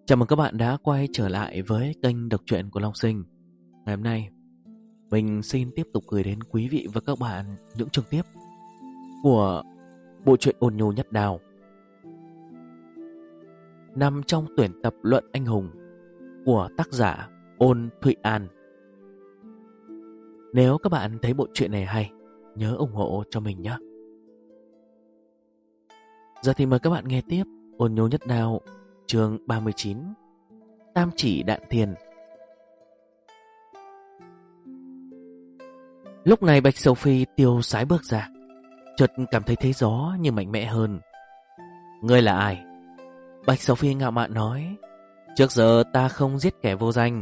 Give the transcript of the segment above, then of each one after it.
Chào mừng các bạn đã quay trở lại với kênh đọc truyện của Long Sinh. Ngày hôm nay, mình xin tiếp tục gửi đến quý vị và các bạn những chương tiếp của bộ truyện Ôn Nhu Nhất Đào, nằm trong tuyển tập Luận Anh Hùng của tác giả Ôn Thụy An. Nếu các bạn thấy bộ truyện này hay, nhớ ủng hộ cho mình nhé. Giờ thì mời các bạn nghe tiếp Ôn Nhu Nhất Đào, chương 39, Tam Chỉ Đạn Thiên. Lúc này Bạch Sầu Phi tiêu sái bước ra, chợt cảm thấy thế gió như mạnh mẽ hơn. Ngươi là ai? Bạch Sầu Phi ngạo mạn nói, trước giờ ta không giết kẻ vô danh.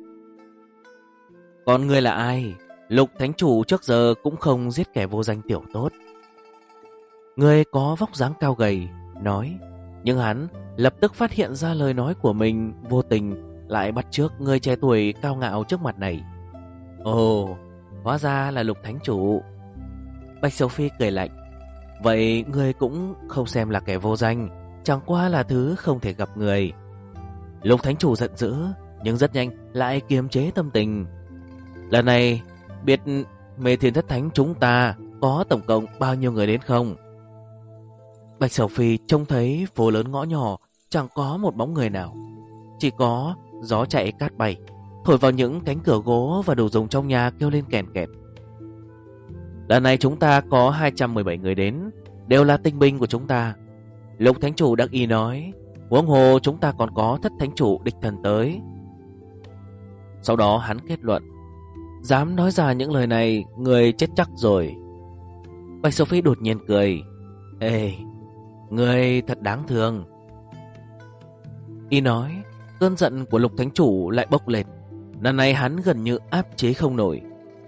Còn ngươi là ai? Lục Thánh Chủ trước giờ cũng không giết kẻ vô danh tiểu tốt. Ngươi có vóc dáng cao gầy, nói, nhưng hắn lập tức phát hiện ra lời nói của mình vô tình lại bắt chước người trẻ tuổi cao ngạo trước mặt này. Ồ, hóa ra là Lục Thánh Chủ. Bạch Sầu Phi cười lạnh, vậy ngươi cũng không xem là kẻ vô danh, chẳng qua là thứ không thể gặp người. Lục Thánh Chủ giận dữ, nhưng rất nhanh lại kiềm chế tâm tình. Lần này biết Mê Thiên Thất Thánh chúng ta có tổng cộng bao nhiêu người đến không? Bạch Sầu Phi trông thấy phố lớn ngõ nhỏ chẳng có một bóng người nào, chỉ có gió chạy cát bay, thổi vào những cánh cửa gỗ và đồ dùng trong nhà kêu lên kèn kẹt. Lần này chúng ta có 217 người đến, đều là tinh binh của chúng ta. Lục Thánh Chủ đắc ý nói, huống hồ chúng ta còn có Thất Thánh Chủ đích thân tới. Sau đó hắn kết luận, dám nói ra những lời này, người chết chắc rồi. Bạch Sầu Phi đột nhiên cười, ê, người thật đáng thương. Y nói, cơn giận của Lục Thánh Chủ lại bốc lên. Lần này hắn gần như áp chế không nổi.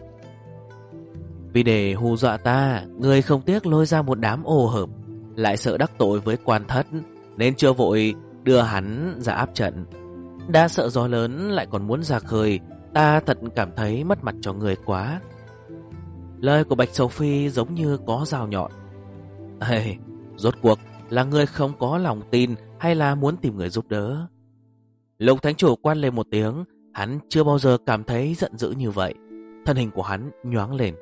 Vì để hù dọa ta, người không tiếc lôi ra một đám ô hợp, lại sợ đắc tội với quan thất, nên chưa vội đưa hắn ra áp trận. Đã sợ gió lớn lại còn muốn ra khơi, ta thật cảm thấy mất mặt cho người quá. Lời của Bạch Sầu Phi giống như có dao nhọn. Ê, rốt cuộc là người không có lòng tin hay là muốn tìm người giúp đỡ? Lục Thánh Chủ quát lên một tiếng, hắn chưa bao giờ cảm thấy giận dữ như vậy. Thân hình của hắn nhoáng lên.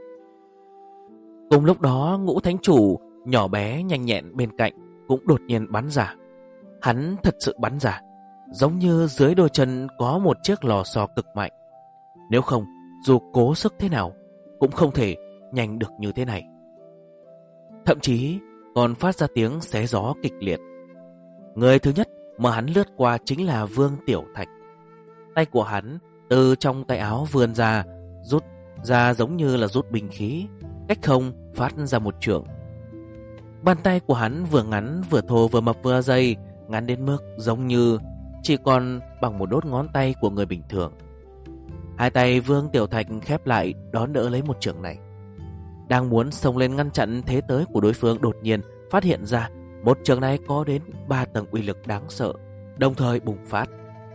Cùng lúc đó, Ngũ Thánh Chủ nhỏ bé nhanh nhẹn bên cạnh cũng đột nhiên bắn ra. Hắn thật sự bắn ra, giống như dưới đôi chân có một chiếc lò xo cực mạnh. Nếu không, dù cố sức thế nào cũng không thể nhanh được như thế này. Thậm chí còn phát ra tiếng xé gió kịch liệt. Người thứ nhất mà hắn lướt qua chính là Vương Tiểu Thạch. Tay của hắn từ trong tay áo vươn ra, rút ra giống như là rút binh khí, cách không phát ra một chưởng. Bàn tay của hắn vừa ngắn vừa thô vừa mập vừa dày, ngắn đến mức giống như chỉ còn bằng một đốt ngón tay của người bình thường. Hai tay Vương Tiểu Thạch khép lại đón đỡ lấy một chưởng này. Đang muốn xông lên ngăn chặn thế tới của đối phương, đột nhiên phát hiện ra một chưởng này có đến 3 tầng uy lực đáng sợ, đồng thời bùng phát.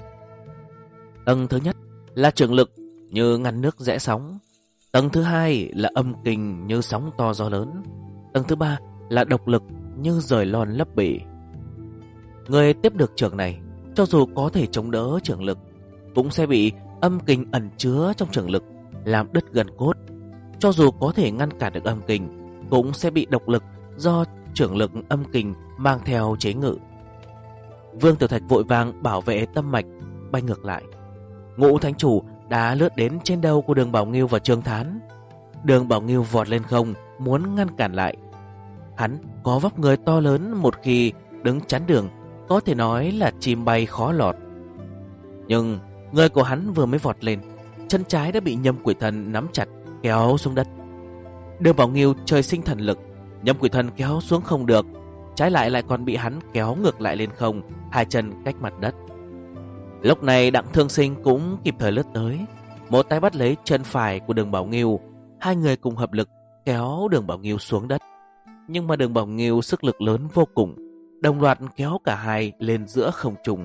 Tầng thứ nhất là chưởng lực như ngăn nước rẽ sóng. Tầng thứ hai là âm kình như sóng to gió lớn. Tầng thứ ba là độc lực như rời lon lấp bể. Người tiếp được chưởng này, cho dù có thể chống đỡ chưởng lực, cũng sẽ bị âm kình ẩn chứa trong chưởng lực làm đứt gần cốt. Cho dù có thể ngăn cản được âm kình, cũng sẽ bị độc lực do chưởng lực âm kình mang theo chế ngự. Vương Tiểu Thạch vội vàng bảo vệ tâm mạch, bay ngược lại. Ngũ Thánh Chủ đã lướt đến trên đầu của Đường Bảo Nghiêu và Trương Thán. Đường Bảo Nghiêu vọt lên không, muốn ngăn cản lại. Hắn có vóc người to lớn, một khi đứng chắn đường có thể nói là chim bay khó lọt. Nhưng người của hắn vừa mới vọt lên, chân trái đã bị Nhâm Quỷ Thần nắm chặt kéo xuống đất. Đường Bảo Nghiêu trời sinh thần lực, Nhâm Quỷ Thần kéo xuống không được, trái lại lại còn bị hắn kéo ngược lại lên không, hai chân cách mặt đất. Lúc này Đặng Thương Sinh cũng kịp thời lướt tới, một tay bắt lấy chân phải của Đường Bảo Nghiêu, hai người cùng hợp lực kéo Đường Bảo Nghiêu xuống đất. Nhưng mà Đường Bảo Nghiêu sức lực lớn vô cùng, đồng loạt kéo cả hai lên giữa không trung.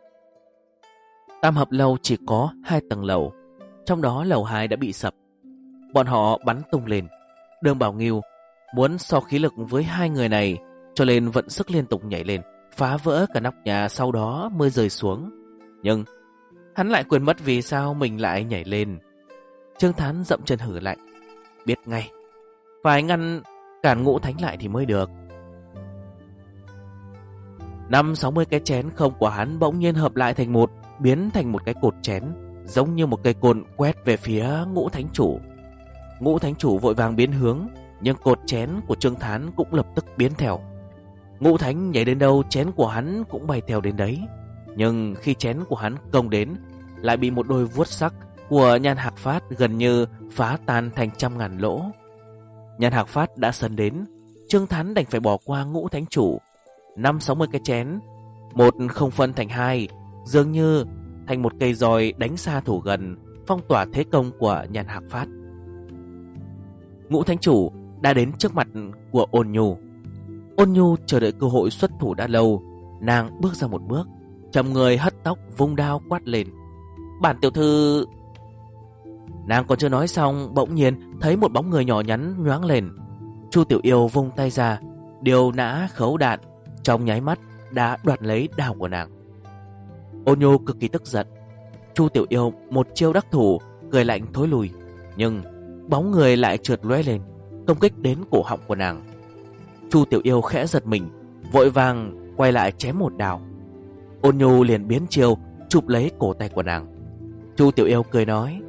Tam Hợp Lâu chỉ có 2 tầng lầu, trong đó lầu 2 đã bị sập. Bọn họ bắn tung lên. Đường Bảo Nghiêu muốn so khí lực với hai người này, cho nên vận sức liên tục nhảy lên, phá vỡ cả nóc nhà, sau đó mới rơi xuống. Nhưng hắn lại quên mất vì sao mình lại nhảy lên. Trương Thán dậm chân hử lạnh, biết ngay phải ngăn cản Ngũ Thánh lại thì mới được. 50-60 cái chén không của hắn bỗng nhiên hợp lại thành một, biến thành một cái cột chén, giống như một cây cồn quét về phía Ngũ Thánh Chủ. Ngũ Thánh Chủ vội vàng biến hướng, nhưng cột chén của Trương Thán cũng lập tức biến theo. Ngũ Thánh nhảy đến đâu, chén của hắn cũng bay theo đến đấy. Nhưng khi chén của hắn công đến, lại bị một đôi vuốt sắc của Nhan Hạc Phát gần như phá tan thành trăm ngàn lỗ. Nhan Hạc Phát đã sấn đến, Trương Thán đành phải bỏ qua Ngũ Thánh Chủ. 50-60 cái chén, một không phân thành hai, dường như thành một cây roi đánh xa thủ gần, phong tỏa thế công của Nhan Hạc Phát. Ngũ Thánh Chủ đã đến trước mặt của Ôn Nhu. Ôn Nhu chờ đợi cơ hội xuất thủ đã lâu, nàng bước ra một bước, chầm người hất tóc, vung đao quát lên, bản tiểu thư. Nàng còn chưa nói xong, bỗng nhiên thấy một bóng người nhỏ nhắn nhoáng lên. Chu Tiểu Yêu vung tay ra, điều nã khấu đạn, trong nháy mắt đã đoạt lấy đao của nàng. Ôn Nhu cực kỳ tức giận. Chu Tiểu Yêu một chiêu đắc thủ, cười lạnh thối lùi, nhưng bóng người lại trượt lóe lên, công kích đến cổ họng của nàng. Chu Tiểu Yêu khẽ giật mình, vội vàng quay lại chém một đao. Ôn Nhu liền biến chiêu, chụp lấy cổ tay của nàng. Chu Tiểu Yêu cười nói,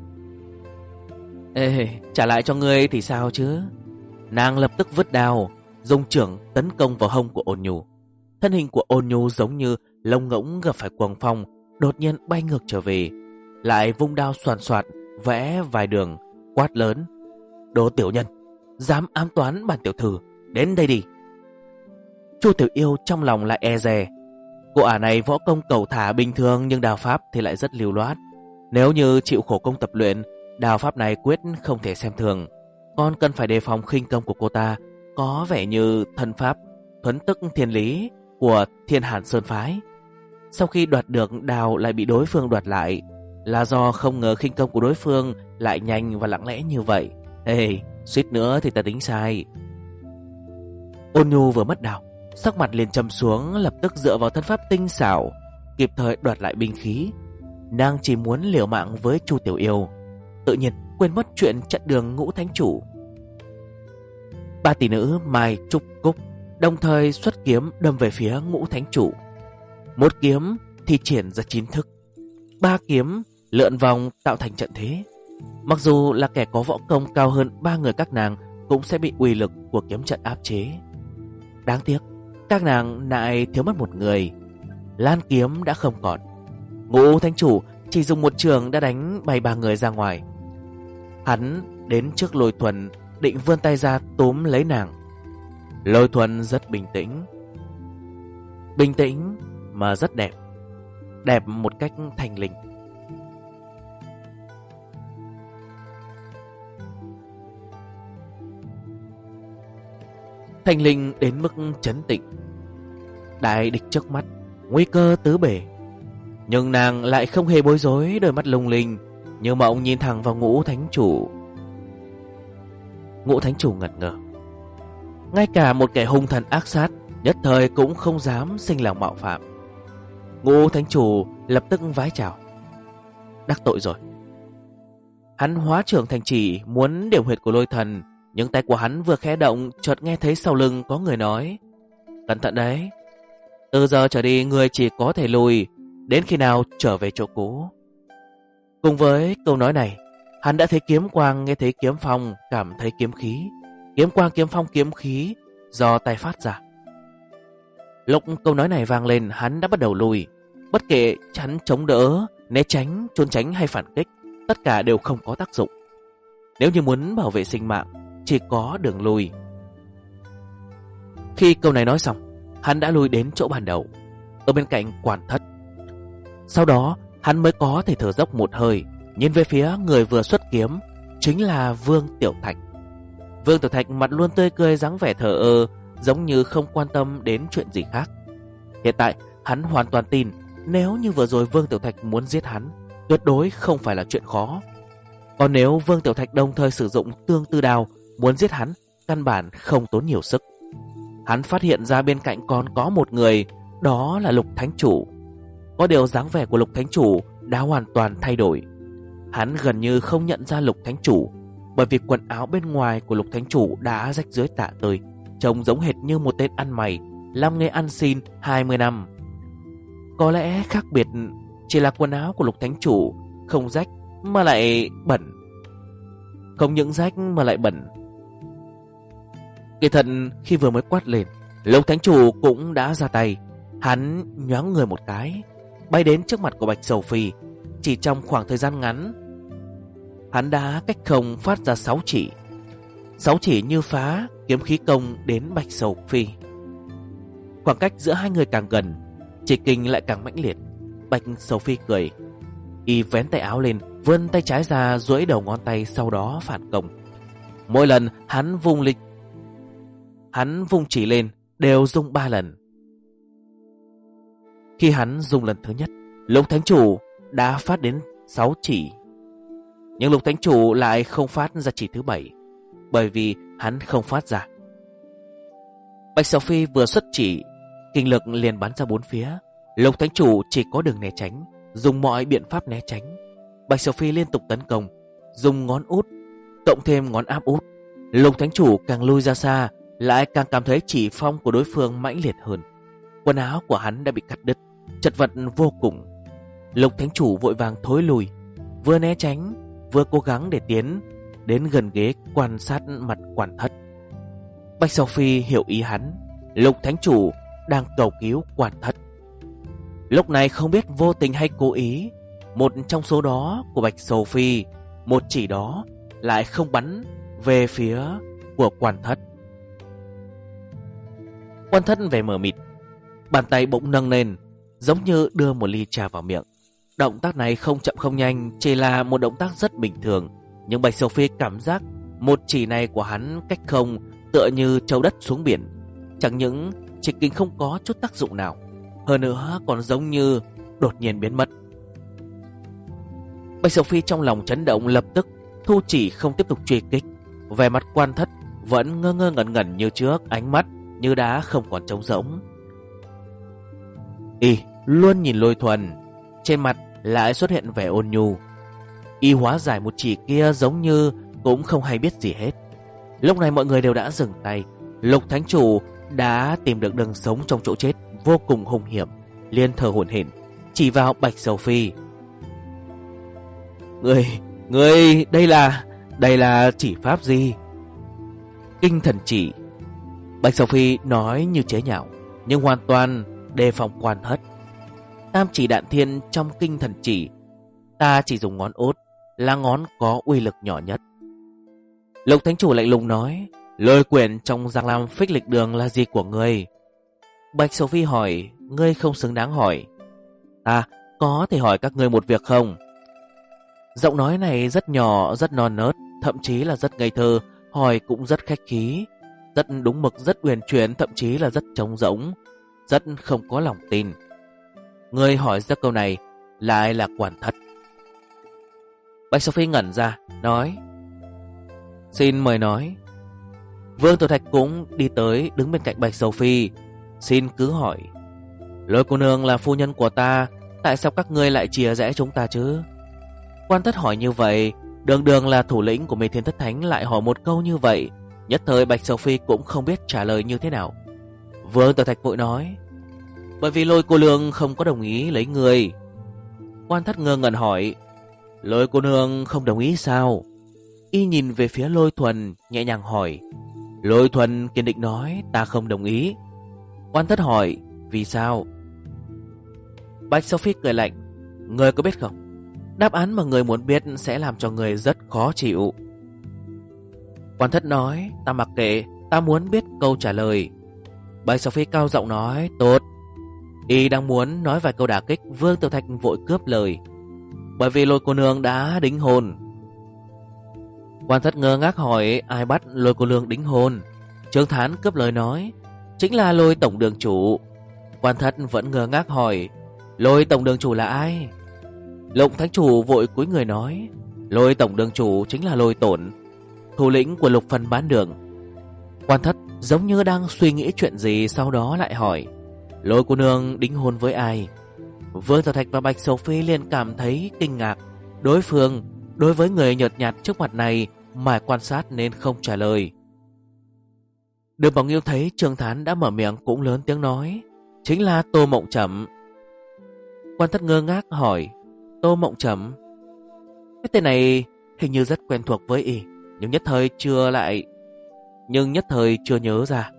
ê, trả lại cho ngươi thì sao chứ? Nàng lập tức vứt đao, dùng chưởng tấn công vào hông của Ôn Nhu. Thân hình của Ôn Nhu giống như lông ngỗng gặp phải cuồng phong, đột nhiên bay ngược trở về, lại vung đao xoàn xoạt, vẽ vài đường, quát lớn, đồ tiểu nhân, dám ám toán bản tiểu thư, đến đây đi. Chu Tiểu Yêu trong lòng lại e dè. Cô ả này võ công cẩu thả bình thường, nhưng đao pháp thì lại rất lưu loát. Nếu như chịu khổ công tập luyện, đao pháp này quyết không thể xem thường. Còn cần phải đề phòng khinh công của cô ta, có vẻ như thân pháp thuấn tức thiên lý của Thiên Hàn Sơn Phái. Sau khi đoạt được đao lại bị đối phương đoạt lại, là do không ngờ khinh công của đối phương lại nhanh và lặng lẽ như vậy. Ê, suýt nữa thì ta tính sai. Ôn Nhu vừa mất đao, sắc mặt liền trầm xuống, lập tức dựa vào thân pháp tinh xảo, kịp thời đoạt lại binh khí. Nàng chỉ muốn liều mạng với Chu Tiểu Yêu, tự nhiên quên mất chuyện chặn đường Ngũ Thánh Chủ. Ba tỷ nữ Mai, Trúc, Cúc đồng thời xuất kiếm đâm về phía Ngũ Thánh Chủ. Một kiếm thì triển ra 9 thức, 3 kiếm lượn vòng tạo thành trận thế. Mặc dù là kẻ có võ công cao hơn 3 người các nàng cũng sẽ bị uy lực của kiếm trận áp chế. Đáng tiếc, các nàng lại thiếu mất một người. Lan kiếm đã không còn. Ngũ Thánh Chủ chỉ dùng một trường đã đánh bay 3 người ra ngoài. Hắn đến trước Lôi Thuần, định vươn tay ra túm lấy nàng. Lôi Thuần rất bình tĩnh. Bình tĩnh mà rất đẹp. Đẹp một cách thanh linh. Thanh linh đến mức trấn tĩnh. Đại địch trước mắt, nguy cơ tứ bề, nhưng nàng lại không hề bối rối, đôi mắt lung linh như mộng nhìn thẳng vào Ngũ Thánh Chủ. Ngũ Thánh Chủ ngẩn ngơ. Ngay cả một kẻ hung thần ác sát nhất thời cũng không dám sinh lòng mạo phạm. Ngũ Thánh Chủ lập tức vái chào. Đắc tội rồi. Hắn hóa trưởng thành chỉ muốn điểm huyệt của Lôi Thần, nhưng tay của hắn vừa khẽ động, chợt nghe thấy sau lưng có người nói, cẩn thận đấy, từ giờ trở đi người chỉ có thể lùi đến khi nào trở về chỗ cũ. Cùng với câu nói này, hắn đã thấy kiếm quang, nghe thấy kiếm phong, cảm thấy kiếm khí. Kiếm quang, kiếm phong, kiếm khí do tay phát ra. Lúc câu nói này vang lên, hắn đã bắt đầu lùi. Bất kể hắn chống đỡ, né tránh, trốn tránh hay phản kích, tất cả đều không có tác dụng. Nếu như muốn bảo vệ sinh mạng, chỉ có đường lùi. Khi câu này nói xong, hắn đã lùi đến chỗ ban đầu, ở bên cạnh quản thất. Sau đó hắn mới có thể thở dốc một hơi, nhìn về phía người vừa xuất kiếm, chính là Vương Tiểu Thạch. Vương Tiểu Thạch mặt luôn tươi cười, dáng vẻ thờ ơ, giống như không quan tâm đến chuyện gì khác. Hiện tại hắn hoàn toàn tin, nếu như vừa rồi Vương Tiểu Thạch muốn giết hắn, tuyệt đối không phải là chuyện khó. Còn nếu Vương Tiểu Thạch đồng thời sử dụng tương tư đao muốn giết hắn, căn bản không tốn nhiều sức. hắn phát hiện ra bên cạnh còn có một người, đó là Lục Thánh Chủ. Có điều dáng vẻ của Lục Thánh Chủ đã hoàn toàn thay đổi. Hắn gần như không nhận ra Lục Thánh Chủ, bởi vì quần áo bên ngoài của Lục Thánh Chủ đã rách rưới tả tơi, trông giống hệt như một tên ăn mày làm nghề ăn xin 20 năm. Có lẽ khác biệt chỉ là quần áo của Lục Thánh Chủ không rách mà lại bẩn. Không những rách mà lại bẩn. Kỳ thật khi vừa mới quát lên, Lục Thánh Chủ cũng đã ra tay. Hắn nhoáng người một cái, bay đến trước mặt của Bạch Sầu Phi. Chỉ trong khoảng thời gian ngắn, hắn đã cách không phát ra 6 chỉ. 6 chỉ như phá kiếm khí công đến Bạch Sầu Phi. Khoảng cách giữa hai người càng gần, chỉ kình lại càng mãnh liệt. Bạch Sầu Phi cười, y vén tay áo lên, vươn tay trái ra duỗi đầu ngón tay, sau đó phản công. Mỗi lần hắn vung chỉ lên đều rung 3 lần. Khi hắn dùng lần thứ nhất, Lục Thánh Chủ đã phát đến 6 chỉ. Nhưng Lục Thánh Chủ lại không phát ra chỉ thứ 7, bởi vì hắn không phát ra. Bạch Sầu Phi vừa xuất chỉ, kinh lực liền bắn ra bốn phía. Lục Thánh Chủ chỉ có đường né tránh, dùng mọi biện pháp né tránh. Bạch Sầu Phi liên tục tấn công, dùng ngón út cộng thêm ngón áp út. Lục Thánh Chủ càng lui ra xa, lại càng cảm thấy chỉ phong của đối phương mãnh liệt hơn. Quần áo của hắn đã bị cắt đứt, chật vật vô cùng. Lục Thánh Chủ vội vàng thối lùi, vừa né tránh vừa cố gắng để tiến đến gần ghế quan sát mặt Quan Thất. Bạch Sầu Phi hiểu ý hắn, Lục Thánh Chủ đang cầu cứu Quan Thất. Lúc này không biết vô tình hay cố ý, một trong số đó của Bạch Sầu Phi, một chỉ đó lại không bắn về phía của Quan Thất. Quan Thất về mờ mịt, bàn tay bỗng nâng lên, giống như đưa một ly trà vào miệng. Động tác này không chậm không nhanh, chỉ là một động tác rất bình thường. Nhưng Bạch Sầu Phi cảm giác một chỉ này của hắn cách không tựa như trâu đất xuống biển. Chẳng những chỉ kinh không có chút tác dụng nào, hơn nữa còn giống như đột nhiên biến mất. Bạch Sầu Phi trong lòng chấn động, lập tức thu chỉ không tiếp tục truy kích. Vẻ mặt Quan Thất vẫn ngơ ngơ ngẩn ngẩn như trước, ánh mắt như đá không còn trống rỗng. Y luôn nhìn Lôi Thuần, trên mặt lại xuất hiện vẻ ôn nhu. Y hóa giải một chỉ kia giống như cũng không hay biết gì hết. Lúc này mọi người đều đã dừng tay. Lục Thánh Chủ đã tìm được đường sống trong chỗ chết vô cùng hung hiểm, liền thở hổn hển chỉ vào Bạch Sầu Phi. Người đây là chỉ pháp gì? Kinh thần chỉ. Bạch Sầu Phi nói như chế nhạo, nhưng hoàn toàn đề phòng Quan Thất. Tam chỉ đạn thiên trong kinh thần chỉ, ta chỉ dùng ngón út, là ngón có uy lực nhỏ nhất. Lục Thánh Chủ lạnh lùng nói, lôi quyển trong Giang Lam Phích Lịch Đường là gì của ngươi? Bạch Sầu Phi hỏi, ngươi không xứng đáng hỏi. Ta có thể hỏi các ngươi một việc không? Giọng nói này rất nhỏ, rất non nớt, thậm chí là rất ngây thơ, hỏi cũng rất khách khí, rất đúng mực, rất uyển chuyển, thậm chí là rất trống rỗng, rất không có lòng tin. Người hỏi ra câu này lại là Quan Thất. Bạch Sầu Phi ngẩn ra, nói, xin mời nói. Vương Tiểu Thạch cũng đi tới, đứng bên cạnh Bạch Sầu Phi. Xin cứ hỏi. Lôi cô nương là phu nhân của ta, tại sao các ngươi lại chia rẽ chúng ta chứ? Quan Thất hỏi như vậy, đường đường là thủ lĩnh của Mê Thiên Thất Thánh lại hỏi một câu như vậy. Nhất thời Bạch Sầu Phi cũng không biết trả lời như thế nào. Vương Tiểu Thạch vội nói, bởi vì Lôi cô nương không có đồng ý lấy người. Quan Thất ngơ ngẩn hỏi, Lôi cô nương không đồng ý sao? Y nhìn về phía Lôi Thuần, nhẹ nhàng hỏi. Lôi Thuần kiên định nói, ta không đồng ý. Quan Thất hỏi, vì sao? Bạch Sầu Phi cười lạnh, người có biết không, đáp án mà người muốn biết sẽ làm cho người rất khó chịu. Quan Thất nói, ta mặc kệ, ta muốn biết câu trả lời. Bạch Sầu Phi cao giọng nói, tốt. Y đang muốn nói vài câu đả kích, Vương Tiểu Thạch vội cướp lời, bởi vì Lôi cô nương đã đính hôn. Quan Thất ngơ ngác hỏi, ai bắt Lôi cô nương đính hôn? Trương Thán cướp lời nói, chính là Lôi tổng đường chủ. Quan Thất vẫn ngơ ngác hỏi, Lôi tổng đường chủ là ai? Lục Thánh Chủ vội cúi người nói, Lôi tổng đường chủ chính là Lôi Tổn, thủ lĩnh của Lục Phần Bán Đường. Quan Thất giống như đang suy nghĩ chuyện gì, sau đó lại hỏi: Lôi cô nương đính hôn với ai? Vương Tiểu Thạch và Bạch Sầu Phi liền cảm thấy kinh ngạc. Đối phương đối với người nhợt nhạt trước mặt này mải quan sát nên không trả lời. Đường Bảo Nghiêu thấy Trương Thán đã mở miệng cũng lớn tiếng nói: Chính là Tô Mộng Trầm. Quan Thất ngơ ngác hỏi: Tô Mộng Trầm? Cái tên này hình như rất quen thuộc với y, nhưng nhất thời chưa nhớ ra.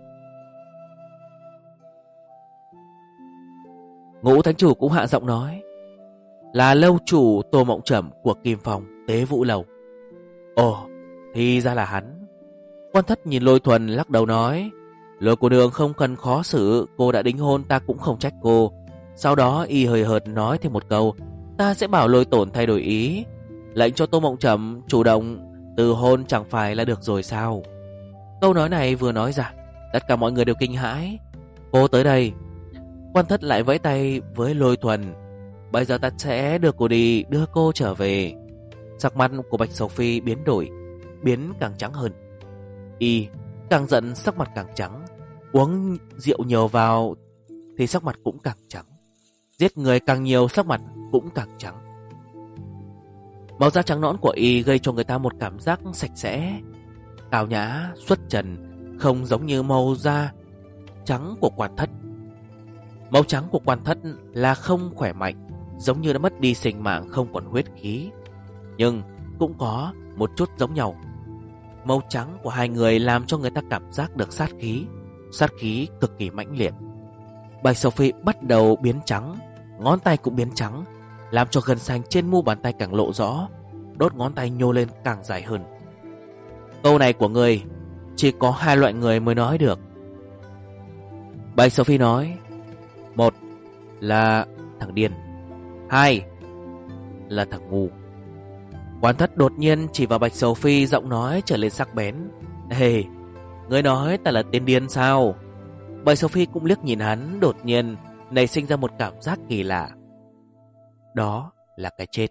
Ngũ Thánh Chủ cũng hạ giọng nói: Là lâu chủ Tô Mộng Trầm của Kim Phong Tế Vũ Lầu. Ồ, thì ra là hắn. Quan Thất nhìn Lôi Thuần lắc đầu nói: Lôi cô nương không cần khó xử, cô đã đính hôn ta cũng không trách cô. Sau đó y hơi hợt nói thêm một câu: Ta sẽ bảo Lôi Tổn thay đổi ý, lệnh cho Tô Mộng Trầm chủ động từ hôn chẳng phải là được rồi sao? Câu nói này vừa nói ra, tất cả mọi người đều kinh hãi. Cô tới đây. Quan Thất lại vẫy tay với Lôi Thuần: Bây giờ ta sẽ đưa cô đi, đưa cô trở về. Sắc mặt của Bạch Sầu Phi biến đổi, biến càng trắng hơn. Y càng giận sắc mặt càng trắng, uống rượu nhiều vào thì sắc mặt cũng càng trắng, giết người càng nhiều sắc mặt cũng càng trắng. Màu da trắng nõn của Y gây cho người ta một cảm giác sạch sẽ, cao nhã, xuất trần, không giống như màu da trắng của Quan Thất. Màu trắng của Quan Thất là không khỏe mạnh, giống như đã mất đi sinh mạng, không còn huyết khí, nhưng cũng có một chút giống nhau. Màu trắng của hai người làm cho người ta cảm giác được sát khí cực kỳ mãnh liệt. Bạch Sầu Phi bắt đầu biến trắng, ngón tay cũng biến trắng, làm cho gân xanh trên mu bàn tay càng lộ rõ, đốt ngón tay nhô lên càng dài hơn. Câu này của người chỉ có hai loại người mới nói được. Bạch Sầu Phi nói: Một là thằng điên, hai là thằng ngu. Quan Thất đột nhiên chỉ vào Bạch Sầu Phi, giọng nói trở lên sắc bén: Ê, ngươi nói ta là tên điên sao? Bạch Sầu Phi cũng liếc nhìn hắn, đột nhiên nảy sinh ra một cảm giác kỳ lạ. Đó là cái chết.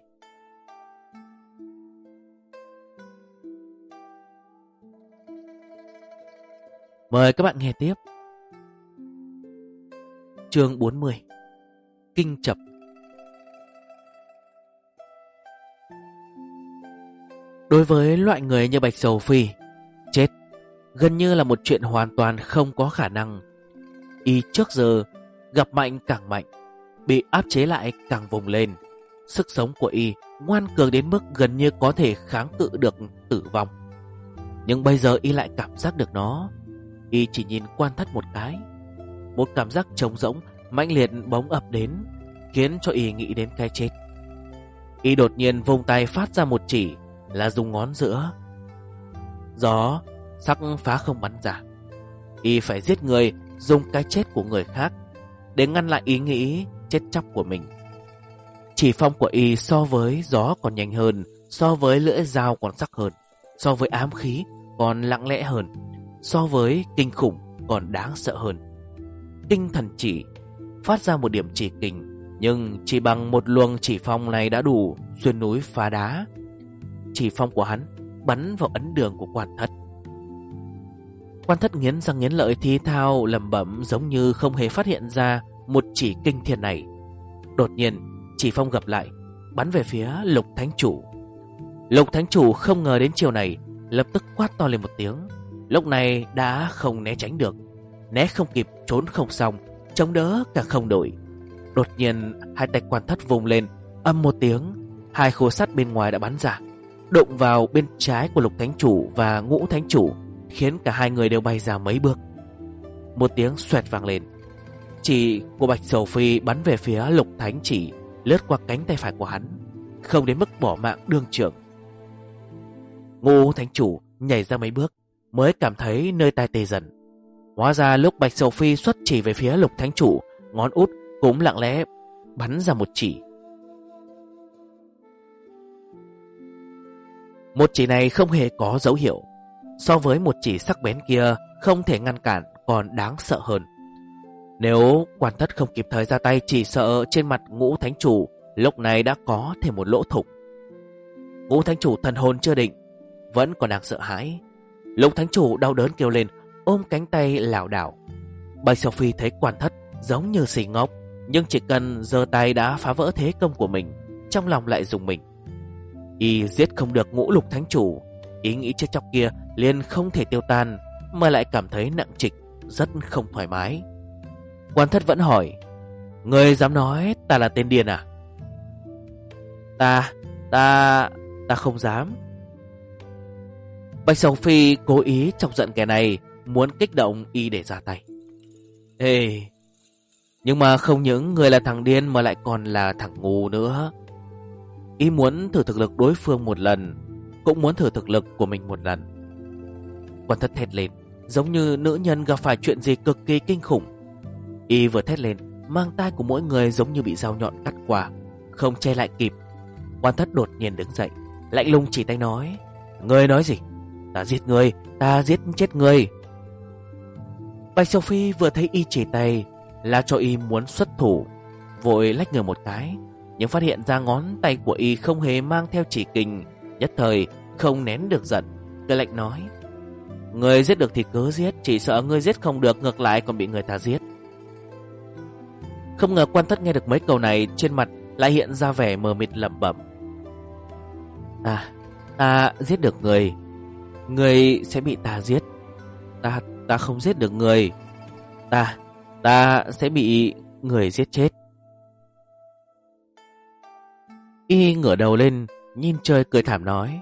Mời các bạn nghe tiếp. Chương 40: Kinh Chập. Đối với loại người như Bạch Sầu Phi, chết gần như là một chuyện hoàn toàn không có khả năng. Y trước giờ gặp mạnh càng mạnh, bị áp chế lại càng vùng lên. Sức sống của Y ngoan cường đến mức gần như có thể kháng cự được tử vong. Nhưng bây giờ Y lại cảm giác được nó. Y chỉ nhìn Quan Thất một cái, một cảm giác trống rỗng mãnh liệt bỗng ập đến, khiến cho Y nghĩ đến cái chết. Y đột nhiên vung tay phát ra một chỉ, là dùng ngón giữa. Gió sắc phá không bắn ra. Y phải giết người, dùng cái chết của người khác để ngăn lại ý nghĩ chết chóc của mình. Chỉ phong của Y so với gió còn nhanh hơn, so với lưỡi dao còn sắc hơn, so với ám khí còn lặng lẽ hơn, so với kinh khủng còn đáng sợ hơn. Kinh thần chỉ phát ra một điểm chỉ kình, nhưng chỉ bằng một luồng chỉ phong này đã đủ xuyên núi phá đá. Chỉ phong của hắn bắn vào ấn đường của Quan Thất. Quan Thất nghiến răng nghiến lợi thi thao lẩm bẩm, giống như không hề phát hiện ra một chỉ kinh thiên này. Đột nhiên chỉ phong gập lại, bắn về phía Lục Thánh Chủ. Lục Thánh Chủ không ngờ đến chiều này, lập tức quát to lên một tiếng. Lúc này đã không né tránh được, né không kịp, trốn không xong, chống đỡ cả không nổi. Đột nhiên hai tay Quan Thất vùng lên, âm một tiếng, hai khối sắt bên ngoài đã bắn ra, đụng vào bên trái của Lục Thánh Chủ và Ngũ Thánh Chủ, khiến cả hai người đều bay ra mấy bước. Một tiếng xoẹt vang lên, chỉ của Bạch Sầu Phi bắn về phía Lục Thánh Chỉ, lướt qua cánh tay phải của hắn, không đến mức bỏ mạng đương trường. Ngũ Thánh Chủ nhảy ra mấy bước mới cảm thấy nơi tai tê dần. Hóa ra lúc Bạch Sầu Phi xuất chỉ về phía Lục Thánh Chủ, ngón út cũng lặng lẽ bắn ra một chỉ. Một chỉ này không hề có dấu hiệu, so với một chỉ sắc bén kia không thể ngăn cản còn đáng sợ hơn. Nếu Quan Thất không kịp thời ra tay, chỉ sợ trên mặt Ngũ Thánh Chủ lúc này đã có thêm một lỗ thủng. Ngũ Thánh Chủ thần hồn chưa định, vẫn còn đang sợ hãi. Lục Thánh Chủ đau đớn kêu lên: ôm cánh tay lảo đảo. Bạch Sầu Phi thấy Quan Thất giống như si ngốc, nhưng chỉ cần giơ tay đã phá vỡ thế công của mình. Trong lòng lại rùng mình. Y giết không được Ngũ Lục Thánh Chủ, ý nghĩ chết chóc kia liền không thể tiêu tan, mà lại cảm thấy nặng trịch, rất không thoải mái. Quan Thất vẫn hỏi: Ngươi dám nói ta là tên điên à? Ta không dám. Bạch Sầu Phi cố ý chọc giận kẻ này, muốn kích động Y để ra tay. Ê, nhưng mà không những người là thằng điên mà lại còn là thằng ngu nữa. Y muốn thử thực lực đối phương một lần, cũng muốn thử thực lực của mình một lần. Quan Thất thét lên, giống như nữ nhân gặp phải chuyện gì cực kỳ kinh khủng. Y vừa thét lên, mang tai của mỗi người giống như bị dao nhọn cắt qua, không che lại kịp. Quan Thất đột nhiên đứng dậy, lạnh lùng chỉ tay nói: Ngươi nói gì? Ta giết ngươi, ta giết chết ngươi. Bạch Sầu Phi vừa thấy Y chỉ tay là cho Y muốn xuất thủ, vội lách người một cái, nhưng phát hiện ra ngón tay của Y không hề mang theo chỉ kình, nhất thời không nén được giận, cười lạnh nói: Ngươi giết được thì cứ giết, chỉ sợ ngươi giết không được ngược lại còn bị người ta giết. Không ngờ Quan Thất nghe được mấy câu này, trên mặt lại hiện ra vẻ mờ mịt lẩm bẩm: Ta giết được người, người sẽ bị ta giết. Ta không giết được người, ta sẽ bị người giết chết. Y ngửa đầu lên nhìn trời cười thảm nói: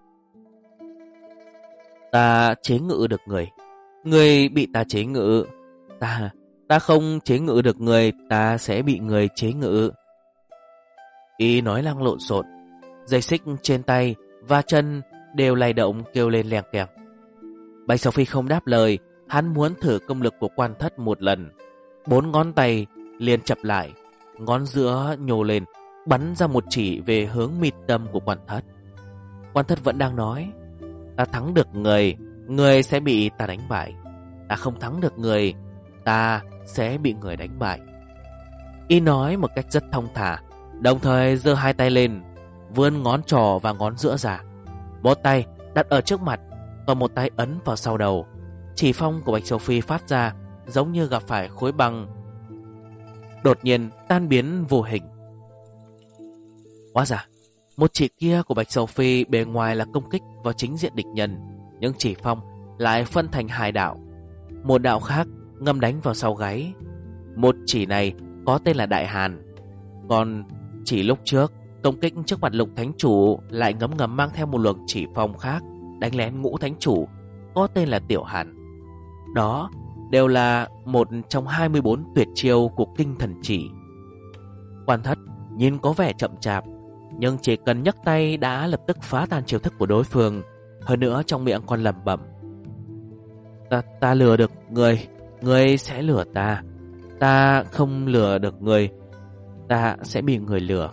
Ta chế ngự được người, người bị ta chế ngự. Ta không chế ngự được người, ta sẽ bị người chế ngự. Y nói năng lộn xộn, dây xích trên tay và chân đều lay động kêu lên leng keng. Bạch Sầu Phi không đáp lời, hắn muốn thử công lực của Quan Thất một lần. 4 ngón tay liền chập lại, ngón giữa nhô lên, bắn ra một chỉ về hướng mịt tâm của Quan Thất. Quan Thất vẫn đang nói: Ta thắng được người, người sẽ bị ta đánh bại. Ta không thắng được người, ta sẽ bị người đánh bại. Y nói một cách rất thong thả, đồng thời giơ hai tay lên, vươn ngón trỏ và ngón giữa ra. Một tay đặt ở trước mặt, còn một tay ấn vào sau đầu. Chỉ phong của Bạch Sầu Phi phát ra giống như gặp phải khối băng, đột nhiên tan biến vô hình. Hóa ra một chỉ kia của Bạch Sầu Phi bề ngoài là công kích vào chính diện địch nhân, nhưng chỉ phong lại phân thành 2 đạo. Một đạo khác ngâm đánh vào sau gáy. Một chỉ này có tên là Đại Hàn, còn chỉ lúc trước công kích trước mặt Lục Thánh Chủ lại ngấm ngầm mang theo một luồng chỉ phong khác đánh lén Ngũ Thánh Chủ, có tên là Tiểu Hàn. Đó đều là một trong 24 tuyệt chiêu của Kinh Thần Chỉ. Quan Thất nhìn có vẻ chậm chạp, nhưng chỉ cần nhấc tay đã lập tức phá tan chiêu thức của đối phương. Hơn nữa trong miệng còn lẩm bẩm: Ta lừa được người, người sẽ lừa ta. Ta không lừa được người, ta sẽ bị người lừa.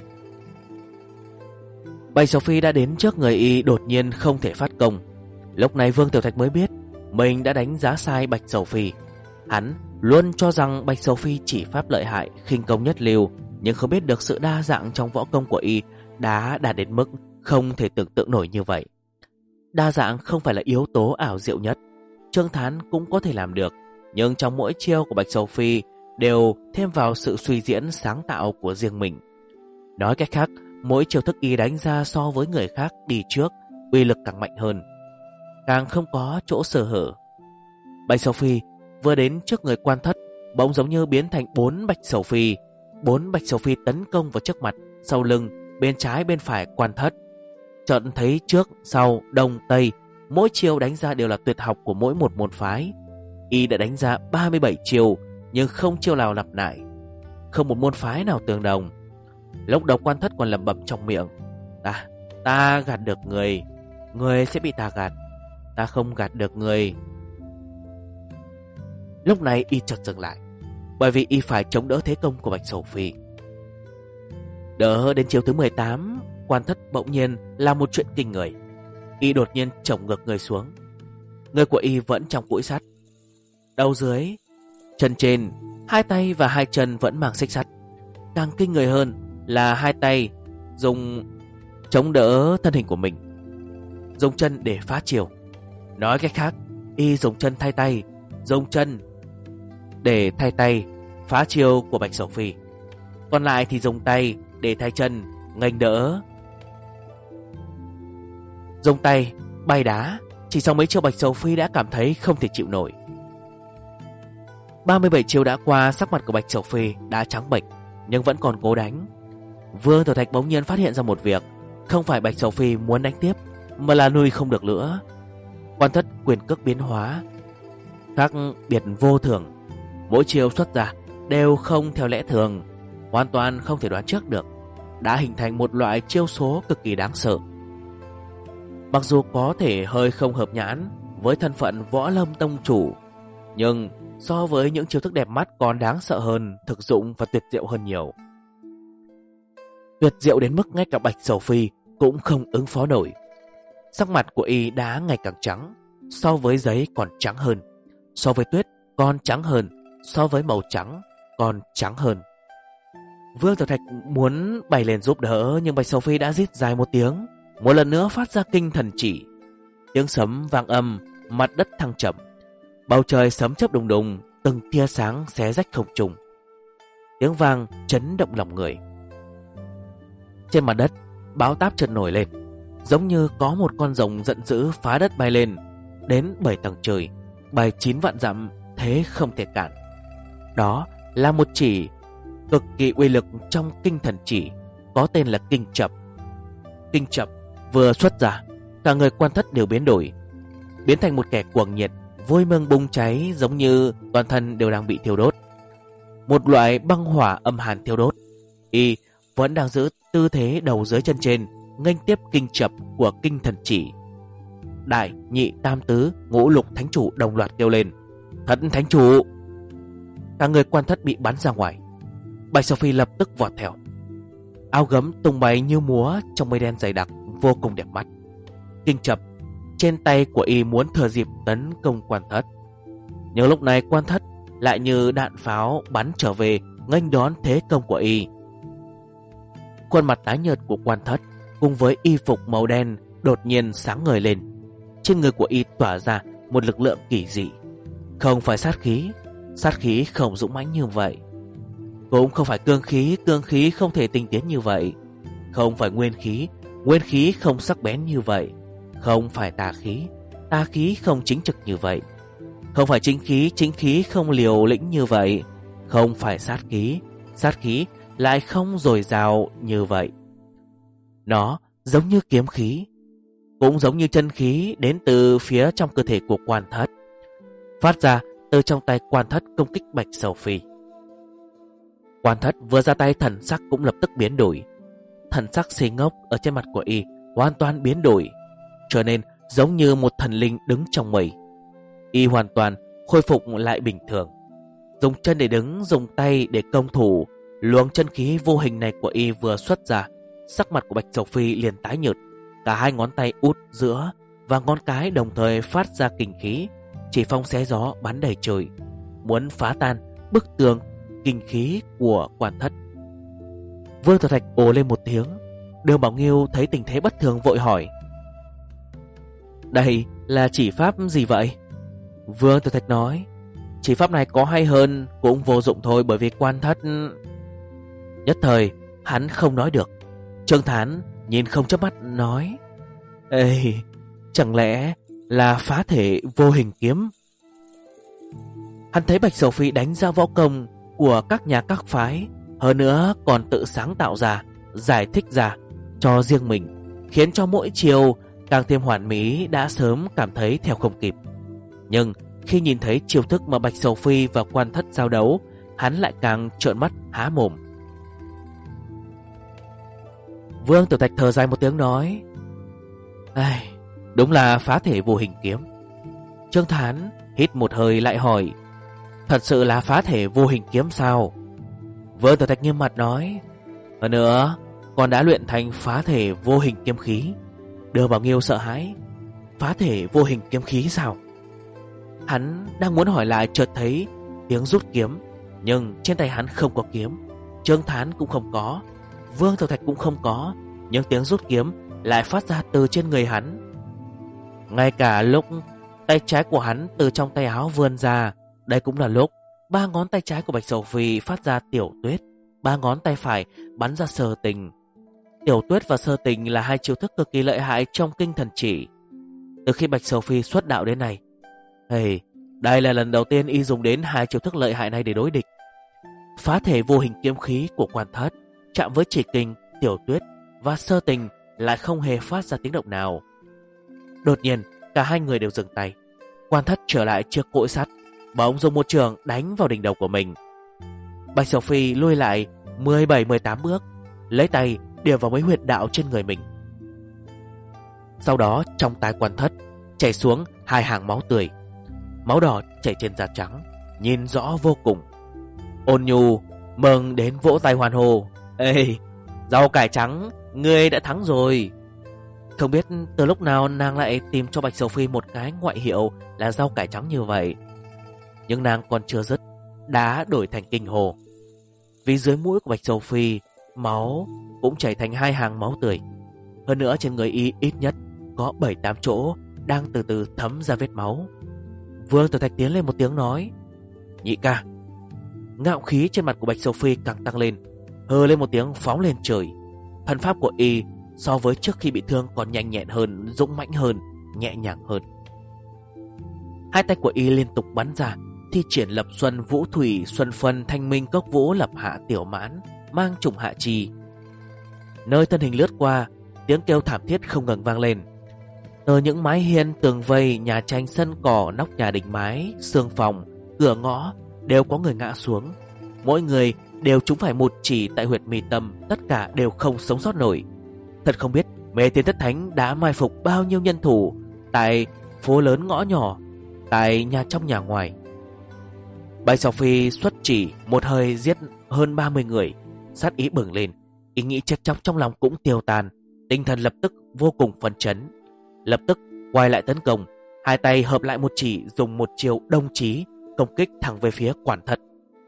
Bạch Sầu Phi đã đến trước người Y, đột nhiên không thể phát công. Lúc này Vương Tiểu Thạch mới biết mình đã đánh giá sai Bạch Sầu Phi. Hắn luôn cho rằng Bạch Sầu Phi chỉ pháp lợi hại, khinh công nhất lưu, nhưng không biết được sự đa dạng trong võ công của Y đã đạt đến mức không thể tưởng tượng nổi như vậy. Đa dạng không phải là yếu tố ảo diệu nhất, Trương Thán cũng có thể làm được, nhưng trong mỗi chiêu của Bạch Sầu Phi đều thêm vào sự suy diễn sáng tạo của riêng mình. Nói cách khác, mỗi chiêu thức Y đánh ra so với người khác đi trước, uy lực càng mạnh hơn, càng không có chỗ sơ hở. Bạch Sầu Phi vừa đến trước người Quan Thất, bỗng giống như biến thành 4 Bạch Sầu Phi. 4 Bạch Sầu Phi tấn công vào trước mặt, sau lưng, bên trái bên phải Quan Thất. Chợt thấy trước, sau, đông, tây, mỗi chiêu đánh ra đều là tuyệt học của mỗi một môn phái. Y đã đánh ra 37 chiêu, nhưng không chiêu nào lặp lại, không một môn phái nào tương đồng. Lúc đầu Quan Thất còn lẩm bẩm trong miệng: Ta gạt được người, người sẽ bị ta gạt. Ta không gạt được người. Lúc này Y chợt dừng lại, bởi vì Y phải chống đỡ thế công của Bạch Sầu Phi. Đỡ đến chiêu thứ 18, Quan Thất bỗng nhiên làm một chuyện kinh người. Y đột nhiên chổng ngược người xuống. Người của Y vẫn trong cũi sắt, đầu dưới, chân trên, 2 tay và 2 chân vẫn mang xích sắt. Càng kinh người hơn là 2 tay dùng chống đỡ thân hình của mình, dùng chân để phá chiều. Nói cách khác, y dùng chân thay tay, dùng chân để thay tay phá chiêu của Bạch Sầu Phi, còn lại thì dùng tay để thay chân nghênh đỡ. Dùng tay bay đá, chỉ sau mấy chiêu Bạch Sầu Phi đã cảm thấy không thể chịu nổi. 37 chiêu đã qua, sắc mặt của Bạch Sầu Phi đã trắng bệch nhưng vẫn còn cố đánh. Vương Tiểu Thạch bỗng nhiên phát hiện ra một việc, không phải Bạch Sầu Phi muốn đánh tiếp, mà là nuôi không được nữa. Quan Thất quyền cước biến hóa, khác biệt vô thường, mỗi chiêu xuất ra đều không theo lẽ thường, hoàn toàn không thể đoán trước được, đã hình thành một loại chiêu số cực kỳ đáng sợ. Mặc dù có thể hơi không hợp nhãn với thân phận Võ Lâm tông chủ, nhưng so với những chiêu thức đẹp mắt còn đáng sợ hơn, thực dụng và tuyệt diệu hơn nhiều. Tuyệt diệu đến mức ngay cả Bạch Sầu Phi cũng không ứng phó nổi. Sắc mặt của y đã ngày càng trắng, so với giấy còn trắng hơn, so với tuyết còn trắng hơn, so với màu trắng còn trắng hơn. Vương Tiểu Thạch muốn bay lên giúp đỡ, nhưng Bạch Sầu Phi đã rít dài một tiếng, một lần nữa phát ra kinh thần chỉ. Tiếng sấm vang âm, mặt đất thăng chậm, bầu trời sấm chớp đùng đùng, từng tia sáng xé rách không trung. Tiếng vang chấn động lòng người. Trên mặt đất, bão táp chợt nổi lên, giống như có một con rồng giận dữ phá đất bay lên, đến 7 tầng trời, bay 9 vạn dặm, thế không thể cản. Đó là một chỉ cực kỳ uy lực trong kinh thần chỉ, có tên là Kinh Chập. Kinh Chập vừa xuất ra, cả người Quan Thất đều biến đổi, biến thành một kẻ cuồng nhiệt, vui mừng bùng cháy, giống như toàn thân đều đang bị thiêu đốt. Một loại băng hỏa âm hàn thiêu đốt. Y vẫn đang giữ tư thế đầu dưới chân trên, nghênh tiếp kinh chập của kinh thần chỉ. Đại, nhị, tam tứ, ngũ lục thánh chủ đồng loạt kêu lên: Thần thánh chủ! Cả người Quan Thất bị bắn ra ngoài. Bạch Sầu Phi lập tức vọt theo. Áo gấm tung bay như múa trong mây đen dày đặc, vô cùng đẹp mắt. Kinh chập trên tay của y muốn thừa dịp tấn công Quan Thất, nhưng lúc này Quan Thất lại như đạn pháo bắn trở về, nghênh đón thế công của y. Khuôn mặt tái nhợt của Quan Thất cùng với y phục màu đen đột nhiên sáng ngời lên. Trên người của y tỏa ra một lực lượng kỳ dị, không phải sát khí không dũng mãnh như vậy, cũng không phải cương khí không thể tinh tiến như vậy, không phải nguyên khí không sắc bén như vậy, không phải tà khí không chính trực như vậy, không phải chính khí không liều lĩnh như vậy, không phải sát khí lại không dồi dào như vậy. Nó giống như kiếm khí, cũng giống như chân khí đến từ phía trong cơ thể của Quan Thất, phát ra từ trong tay Quan Thất công kích Bạch Sầu Phi. Quan Thất vừa ra tay, thần sắc cũng lập tức biến đổi. Thần sắc si ngốc ở trên mặt của y hoàn toàn biến đổi, trở nên giống như một thần linh đứng trong mây. Y hoàn toàn khôi phục lại bình thường, dùng chân để đứng, dùng tay để công thủ. Luồng chân khí vô hình này của y vừa xuất ra, sắc mặt của Bạch Sầu Phi liền tái nhợt, cả hai ngón tay út giữa và ngón cái đồng thời phát ra kình khí, chỉ phong xé gió bắn đầy trời, muốn phá tan bức tường kinh khí của Quan Thất. Vương Tiểu Thạch ồ lên một tiếng. Đường Bảo Nghiêu thấy tình thế bất thường vội hỏi: Đây là chỉ pháp gì vậy? Vương Tiểu Thạch nói: Chỉ pháp này có hay hơn cũng vô dụng thôi, bởi vì Quan Thất... Nhất thời hắn không nói được. Trương Thán nhìn không chớp mắt nói: Ê, chẳng lẽ là phá thể vô hình kiếm? Hắn thấy Bạch Sầu Phi đánh ra võ công của các nhà các phái, hơn nữa còn tự sáng tạo ra, giải thích ra cho riêng mình, khiến cho mỗi chiều càng thêm hoàn mỹ, đã sớm cảm thấy theo không kịp. Nhưng khi nhìn thấy chiêu thức mà Bạch Sầu Phi và Quan Thất giao đấu, hắn lại càng trợn mắt há mồm. Vương Tiểu Thạch thở dài một tiếng nói: Ai, đúng là phá thể vô hình kiếm. Trương Thán hít một hơi lại hỏi: Thật sự là phá thể vô hình kiếm sao? Vương Tiểu Thạch nghiêm mặt nói: Hơn nữa còn đã luyện thành phá thể vô hình kiếm khí. Đường Bảo Nghiêu sợ hãi: Phá thể vô hình kiếm khí sao? Hắn đang muốn hỏi lại, chợt thấy tiếng rút kiếm, nhưng trên tay hắn không có kiếm. Trương Thán cũng không có, Vương Tiểu Thạch cũng không có, nhưng tiếng rút kiếm lại phát ra từ trên người hắn. Ngay cả lúc Tay trái của hắn từ trong tay áo vươn ra. Đây cũng là lúc ba ngón tay trái của Bạch Sầu Phi phát ra Tiểu Tuyết, ba ngón tay phải bắn ra Sơ Tình. Tiểu Tuyết và Sơ Tình là hai chiêu thức cực kỳ lợi hại trong kinh thần chỉ. Từ khi Bạch Sầu Phi xuất đạo đến nay, đây là lần đầu tiên y dùng đến hai chiêu thức lợi hại này để đối địch. Phá thể vô hình kiếm khí của Quan Thất chạm với chỉ kình, Tiểu Tuyết và Sơ Tình lại không hề phát ra tiếng động nào. Đột nhiên, cả hai người đều dừng tay. Quan Thất trở lại trước cội sắt, bỗng dùng một trường đánh vào đỉnh đầu của mình. Bạch Sầu Phi lùi lại 17-18 bước, lấy tay điểm vào mấy huyệt đạo trên người mình. Sau đó trong tai Quan Thất chảy xuống hai hàng máu tươi, máu đỏ chảy trên da trắng, nhìn rõ vô cùng. Ôn Nhu mừng đến vỗ tay hoan hô. Ê, rau cải trắng, ngươi đã thắng rồi. Không biết từ lúc nào nàng lại tìm cho Bạch Sầu Phi một cái ngoại hiệu là rau cải trắng như vậy. Nhưng nàng còn chưa dứt, đã đổi thành kinh hồ. Vì dưới mũi của Bạch Sầu Phi, máu cũng chảy thành hai hàng máu tươi. Hơn nữa trên người y ít nhất có 7-8 chỗ đang từ từ thấm ra vết máu. Vương Tiểu Thạch tiến lên một tiếng nói: Nhị ca. Ngạo khí trên mặt của Bạch Sầu Phi càng tăng lên, hừ lên một tiếng phóng lên trời. Thân pháp của y so với trước khi bị thương còn nhanh nhẹn hơn, dũng mãnh hơn, nhẹ nhàng hơn. Hai tay của y liên tục bắn ra, thi triển Lập Xuân, Vũ Thủy, Xuân Phân, Thanh Minh, Cốc Vũ, Lập Hạ, Tiểu Mãn, Mang Trùng Hạ Trì. Nơi thân hình lướt qua, tiếng kêu thảm thiết không ngừng vang lên. Từ những mái hiên, tường vây, nhà tranh, sân cỏ, nóc nhà, đình mái, xương phòng, cửa ngõ đều có người ngã xuống. Mỗi người đều trúng phải một chỉ tại huyệt mi tâm, tất cả đều không sống sót nổi. Thật không biết Mê Tiên Thất Thánh đã mai phục bao nhiêu nhân thủ tại phố lớn ngõ nhỏ, tại nhà trong nhà ngoài. Bạch Sầu Phi xuất chỉ một hơi giết hơn 30 người, sát ý bừng lên, ý nghĩ chết chóc trong lòng cũng tiêu tan, tinh thần lập tức vô cùng phấn chấn. Lập tức quay lại tấn công, hai tay hợp lại một chỉ, dùng một chiêu Đông Chí công kích thẳng về phía Quản Thất.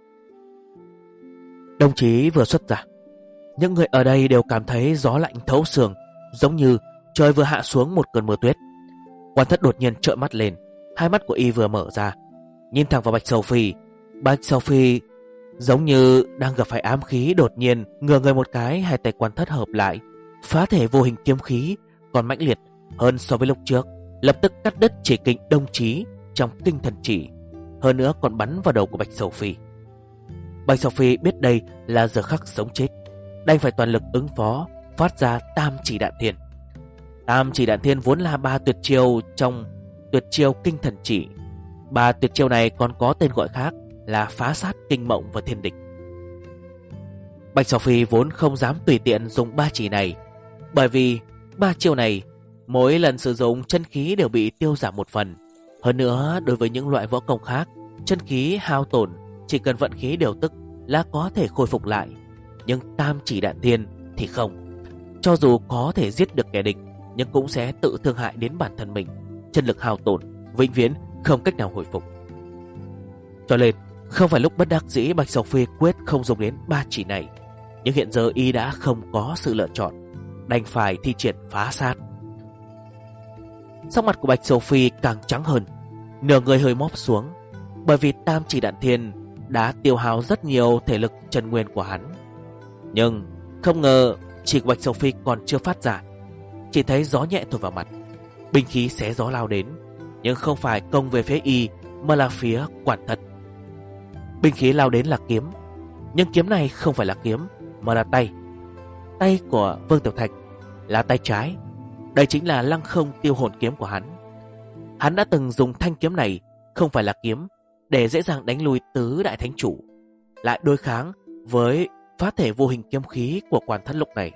Đông Chí vừa xuất ra, những người ở đây đều cảm thấy gió lạnh thấu xương, giống như trời vừa hạ xuống một cơn mưa tuyết. Quản Thất đột nhiên trợn mắt lên, hai mắt của y vừa mở ra, nhìn thẳng vào Bạch Sầu Phi. Bạch Sầu Phi giống như đang gặp phải ám khí, đột nhiên ngửa người một cái, hai tay Quản Thất hợp lại, phá thể vô hình kiếm khí còn mãnh liệt hơn so với lúc trước, lập tức cắt đứt chỉ kình Đông Chí trong kinh thần chỉ, hơn nữa còn bắn vào đầu của Bạch Sầu Phi. Bạch Sầu Phi biết đây là giờ khắc sống chết, đành phải toàn lực ứng phó, phát ra Tam Chỉ Đạn Thiên. Tam Chỉ Đạn Thiên vốn là ba tuyệt chiêu trong tuyệt chiêu kinh thần chỉ. Ba tuyệt chiêu này còn có tên gọi khác là Phá Sát, Kinh Mộng và Thiên Địch. Bạch Sầu Phi vốn không dám tùy tiện dùng ba chỉ này, bởi vì ba chiêu này mỗi lần sử dụng chân khí đều bị tiêu giảm một phần. Hơn nữa, đối với những loại võ công khác, chân khí hao tổn chỉ cần vận khí điều tức là có thể khôi phục lại. Nhưng Tam Chỉ Đạn Thiên thì không. Cho dù có thể giết được kẻ địch, nhưng cũng sẽ tự thương hại đến bản thân mình. Chân lực hao tổn, vĩnh viễn không cách nào hồi phục. Cho nên, không phải lúc bất đắc dĩ Bạch Sầu Phi quyết không dùng đến ba chỉ này. Nhưng hiện giờ y đã không có sự lựa chọn, đành phải thi triển Phá Sát. Sắc mặt của Bạch Sầu Phi càng trắng hơn, nửa người hơi móp xuống, bởi vì Tam Chỉ Đạn Thiên đã tiêu hao rất nhiều thể lực chân nguyên của hắn. Nhưng không ngờ chỉ của Bạch Sầu Phi còn chưa phát ra, chỉ thấy gió nhẹ thổi vào mặt, binh khí xé gió lao đến, nhưng không phải công về phía y mà là phía Quản Thất. Binh khí lao đến là kiếm, nhưng kiếm này không phải là kiếm mà là tay. Tay của Vương Tiểu Thạch là tay trái. Đây chính là Lăng Không Tiêu Hồn Kiếm của hắn. Hắn đã từng dùng thanh kiếm này, không phải là kiếm, để dễ dàng đánh lui tứ đại thánh chủ, lại đối kháng với phá thể vô hình kiếm khí của Quản Thất lúc này.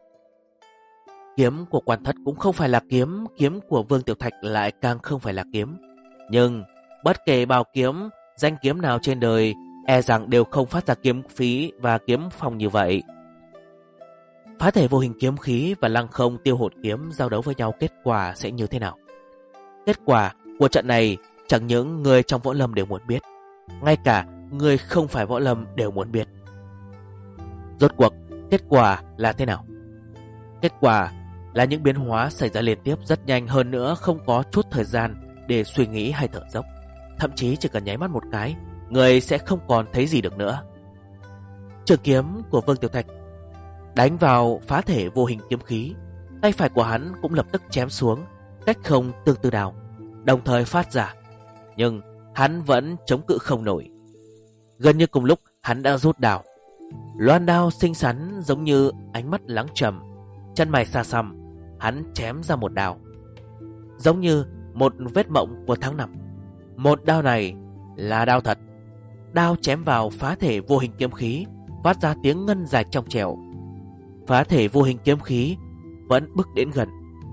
Kiếm của Quản Thất cũng không phải là kiếm, kiếm của Vương Tiểu Thạch lại càng không phải là kiếm. Nhưng bất kể bảo kiếm, danh kiếm nào trên đời, e rằng đều không phát ra kiếm phí và kiếm phong như vậy. Phá thể vô hình kiếm khí và Lăng Không Tiêu Hồn Kiếm giao đấu với nhau, kết quả sẽ như thế nào? Kết quả của trận này chẳng những người trong võ lâm đều muốn biết, ngay cả người không phải võ lâm đều muốn biết. Rốt cuộc kết quả là thế nào? Kết quả là những biến hóa xảy ra liên tiếp rất nhanh, hơn nữa không có chút thời gian để suy nghĩ hay thở dốc. Thậm chí chỉ cần nháy mắt một cái, người sẽ không còn thấy gì được nữa. Trường kiếm của Vương Tiểu Thạch đánh vào phá thể vô hình kiếm khí. Tay phải của hắn cũng lập tức chém xuống, cách không tương tự đào, đồng thời phát ra. Nhưng hắn vẫn chống cự không nổi. Gần như cùng lúc hắn đã rút đào. Loan đao xinh xắn giống như ánh mắt lắng trầm, chân mày xa xăm. Hắn chém ra một đao, giống như một vết mộng của tháng năm. Một đao này là đao thật. Đao chém vào phá thể vô hình kiếm khí, phát ra tiếng ngân dài trong trẻo. Phá thể vô hình kiếm khí vẫn bước đến gần.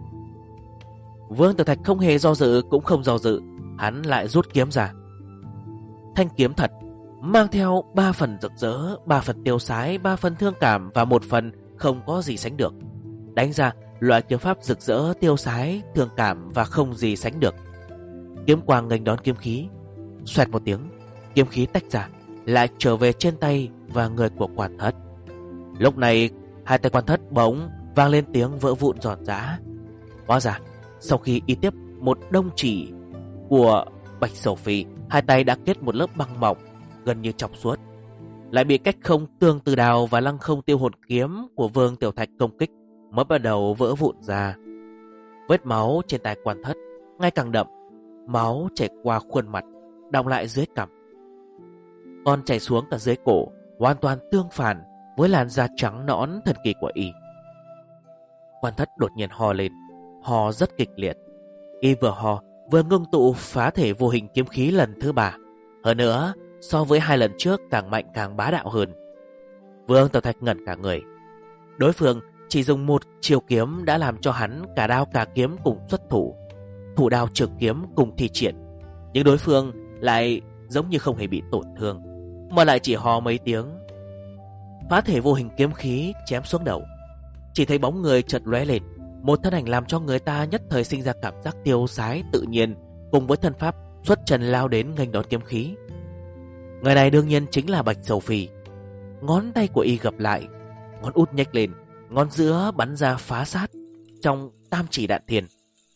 Vương Tiểu Thạch không hề do dự, cũng không do dự, hắn lại rút kiếm ra. Thanh kiếm thật mang theo 3 phần rực rỡ, 3 phần tiêu sái, 3 phần thương cảm và 1 phần không có gì sánh được. Đánh ra loại kiếm pháp rực rỡ, tiêu sái, thương cảm và không gì sánh được. Kiếm quang nghênh đón kiếm khí. Xoẹt một tiếng, kiếm khí tách ra, lại trở về trên tay và người của Quan Thất. Lúc này hai tay Quan Thất bỗng vang lên tiếng vỡ vụn giòn giã. Hóa ra sau khi y tiếp một đông chỉ của Bạch Sầu Phi, hai tay đã kết một lớp băng mỏng gần như trong suốt, lại bị cách không tương từ đào và lăng không tiêu hồn kiếm của Vương Tiểu Thạch công kích mới bắt đầu vỡ vụn ra. Vết máu trên tay Quan Thất ngày càng đậm, máu chảy qua khuôn mặt, đọng lại dưới cằm, còn chảy xuống cả dưới cổ, hoàn toàn tương phản với làn da trắng nõn thần kỳ của y. Quan Thất đột nhiên ho lên, ho rất kịch liệt. Y vừa ho vừa ngưng tụ phá thể vô hình kiếm khí lần thứ 3. Hơn nữa, so với 2 lần trước càng mạnh càng bá đạo hơn. Vương Tiểu Thạch ngẩn cả người. Đối phương chỉ dùng một chiêu kiếm đã làm cho hắn cả đao cả kiếm cùng xuất thủ, thủ đao trực kiếm cùng thi triển. Nhưng đối phương lại giống như không hề bị tổn thương, mà lại chỉ ho mấy tiếng. Phá thể vô hình kiếm khí chém xuống đầu. Chỉ thấy bóng người chợt lóe lên, một thân ảnh làm cho người ta nhất thời sinh ra cảm giác tiêu sái tự nhiên, cùng với thân pháp xuất trần lao đến nghênh đón kiếm khí. Người này đương nhiên chính là Bạch Sầu Phi. Ngón tay của y gập lại, ngón út nhếch lên, ngón giữa bắn ra phá sát trong tam chỉ đạn thiên.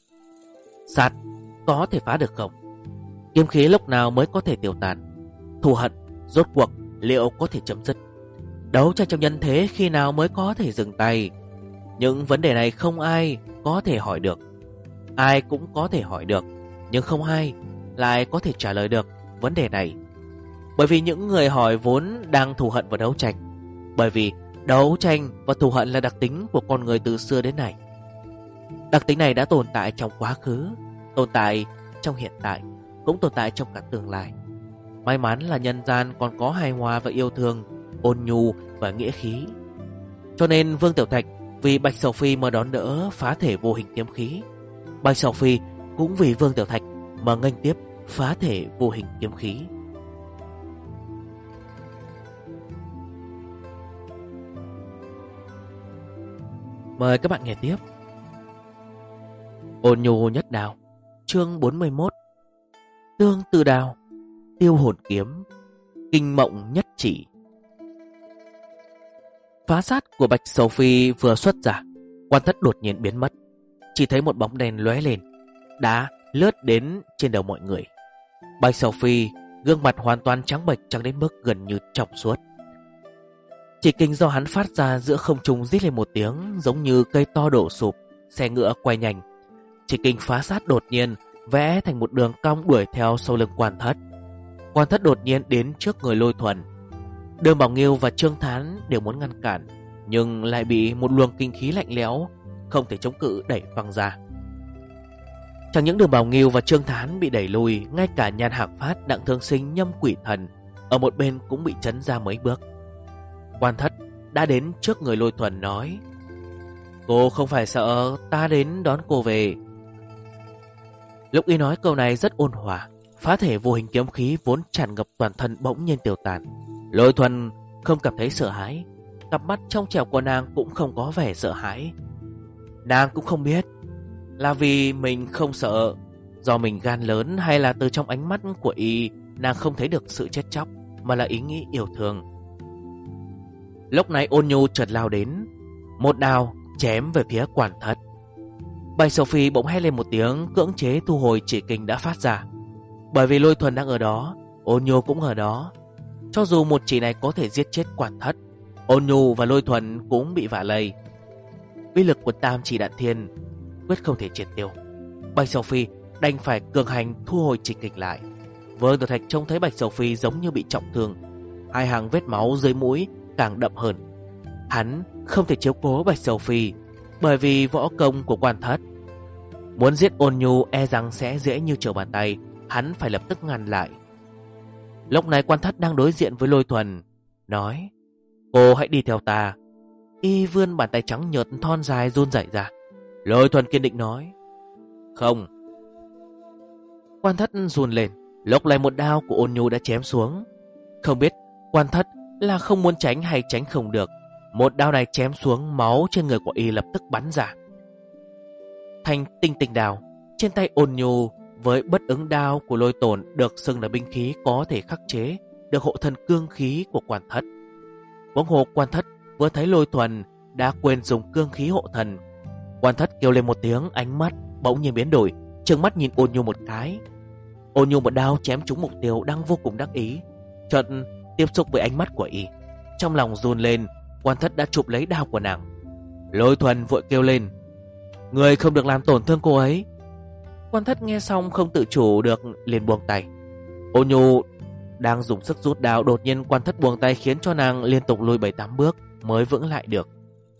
Sát có thể phá được không? Kiếm khí lúc nào mới có thể tiêu tan? Thù hận rốt cuộc liệu có thể chấm dứt? Đấu tranh trong nhân thế khi nào mới có thể dừng tay? Những vấn đề này không ai có thể hỏi được. Ai cũng có thể hỏi được, nhưng không ai lại có thể trả lời được vấn đề này. Bởi vì những người hỏi vốn đang thù hận và đấu tranh. Bởi vì đấu tranh và thù hận là đặc tính của con người từ xưa đến nay. Đặc tính này đã tồn tại trong quá khứ, tồn tại trong hiện tại, cũng tồn tại trong cả tương lai. May mắn là nhân gian còn có hài hòa và yêu thương, ôn nhu và nghĩa khí. Cho nên Vương Tiểu Thạch vì Bạch Sầu Phi mà đón đỡ phá thể vô hình kiếm khí. Bạch Sầu Phi cũng vì Vương Tiểu Thạch mà nghênh tiếp phá thể vô hình kiếm khí. Mời các bạn nghe tiếp. Ôn nhu nhất đao, chương 41. Tương tư đao, tiêu hồn kiếm, kinh mộng nhất chỉ. Phá sát của Bạch Sầu Phi vừa xuất ra, Quan Thất đột nhiên biến mất. Chỉ thấy một bóng đèn lóe lên, đã lướt đến trên đầu mọi người. Bạch Sầu Phi gương mặt hoàn toàn trắng bệch, trắng đến mức gần như trong suốt. Chỉ kinh do hắn phát ra giữa không trung rít lên một tiếng, giống như cây to đổ sụp, xe ngựa quay nhanh. Chỉ kinh phá sát đột nhiên vẽ thành một đường cong đuổi theo sau lưng Quan Thất. Quan Thất đột nhiên đến trước người Lôi Thuần. Đường Bảo Nghiêu và Trương Thán đều muốn ngăn cản, nhưng lại bị một luồng kinh khí lạnh lẽo không thể chống cự đẩy văng ra. Chẳng những Đường Bảo Nghiêu và Trương Thán bị đẩy lùi, ngay cả Nhan Hạc Phát, Đặng Thương Sinh, Nhâm Quỷ Thần ở một bên cũng bị chấn ra mấy bước. Quan Thất đã đến trước người Lôi Thuần nói: "Cô không phải sợ ta đến đón cô về." Lúc y nói câu này rất ôn hòa, phá thể vô hình kiếm khí vốn tràn ngập toàn thân bỗng nhiên tiêu tàn. Lôi Thuần không cảm thấy sợ hãi, cặp mắt trong trẻo của nàng cũng không có vẻ sợ hãi. Nàng cũng không biết là vì mình không sợ, do mình gan lớn, hay là từ trong ánh mắt của y nàng không thấy được sự chết chóc, mà là ý nghĩ yêu thương. Lúc này Ôn Nhu chợt lao đến, một đao chém về phía Quan Thất. Bạch Sầu Phi bỗng hét lên một tiếng, cưỡng chế thu hồi chỉ kình đã phát ra. Bởi vì Lôi Thuần đang ở đó, Ôn Nhu cũng ở đó. Cho dù một chỉ này có thể giết chết Quan Thất, Ôn Nhu và Lôi Thuần cũng bị vạ lây. Uy lực của Tam Chỉ Đạn Thiên quyết không thể triệt tiêu. Bạch Sầu Phi đành phải cường hành thu hồi chỉ kình lại. Vương Tiểu Thạch trông thấy Bạch Sầu Phi giống như bị trọng thương, hai hàng vết máu dưới mũi càng đậm hơn. Hắn không thể chiếu cố Bạch Sầu Phi bởi vì võ công của Quan Thất. Muốn giết Ôn Nhu e rằng sẽ dễ như trở bàn tay, hắn phải lập tức ngăn lại. Lúc này Quan Thất đang đối diện với Lôi Thuần, nói: "Cô hãy đi theo ta." Y vươn bàn tay trắng nhợt thon dài run rẩy ra. Lôi Thuần kiên định nói: "Không." Quan Thất run lên. Lúc này một đao của Ôn Nhu đã chém xuống. Không biết Quan Thất là không muốn tránh hay tránh không được, một đao này chém xuống, máu trên người của y lập tức bắn ra. Thanh tinh tinh đao trên tay Ôn Nhu với bất ứng đao của Lôi Tổn được xưng là binh khí có thể khắc chế được hộ thân cương khí của Quan Thất. Huống hồ Quan Thất vừa thấy Lôi Thuần đã quên dùng cương khí hộ thần. Quan Thất kêu lên một tiếng, ánh mắt bỗng nhiên biến đổi, trừng mắt nhìn Ôn Nhu một cái. Ôn Nhu một đao chém trúng mục tiêu đang vô cùng đắc ý, chợt tiếp xúc với ánh mắt của y, trong lòng run lên. Quan Thất đã chụp lấy đao của nàng. Lôi Thuần vội kêu lên: "Người không được làm tổn thương cô ấy." Quan Thất nghe xong không tự chủ được liền buông tay. Ôn Nhu đang dùng sức rút đao, đột nhiên Quan Thất buông tay khiến cho nàng liên tục lùi 7-8 bước mới vững lại được.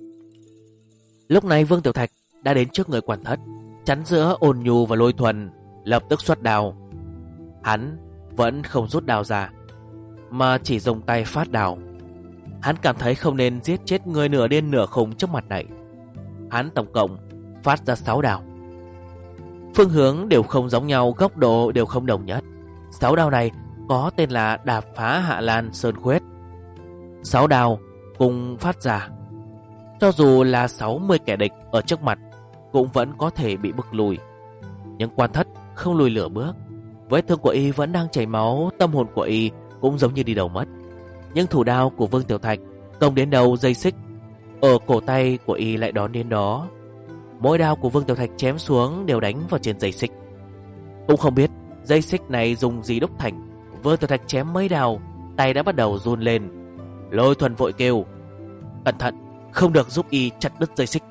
Lúc này Vương Tiểu Thạch đã đến trước người Quan Thất, chắn giữa Ôn Nhu và Lôi Thuần, lập tức xuất đao. Hắn vẫn không rút đao ra, mà chỉ dùng tay phát đao. Hắn cảm thấy không nên giết chết người nửa điên nửa khùng trước mặt này. Hắn tổng cộng phát ra 6 đao. Phương hướng đều không giống nhau, góc độ đều không đồng nhất. 6 đao này có tên là Đạp Phá Hạ Lan Sơn Khuyết. 6 đao cùng phát ra, cho dù là 60 kẻ địch ở trước mặt cũng vẫn có thể bị bức lùi. Nhưng Quan Thất không lùi nửa bước. Vết thương của y vẫn đang chảy máu, tâm hồn của y cũng giống như đi đầu mất. Nhưng thủ đao của Vương Tiểu Thạch công đến đầu dây xích ở cổ tay của y lại đón đến đó. Mỗi đao của Vương Tiểu Thạch chém xuống đều đánh vào trên dây xích. Cũng không biết dây xích này dùng gì đúc thành, Vương Tiểu Thạch chém mấy đao, tay đã bắt đầu run lên. Lôi Thuần vội kêu: "Cẩn thận, không được giúp y chặt đứt dây xích."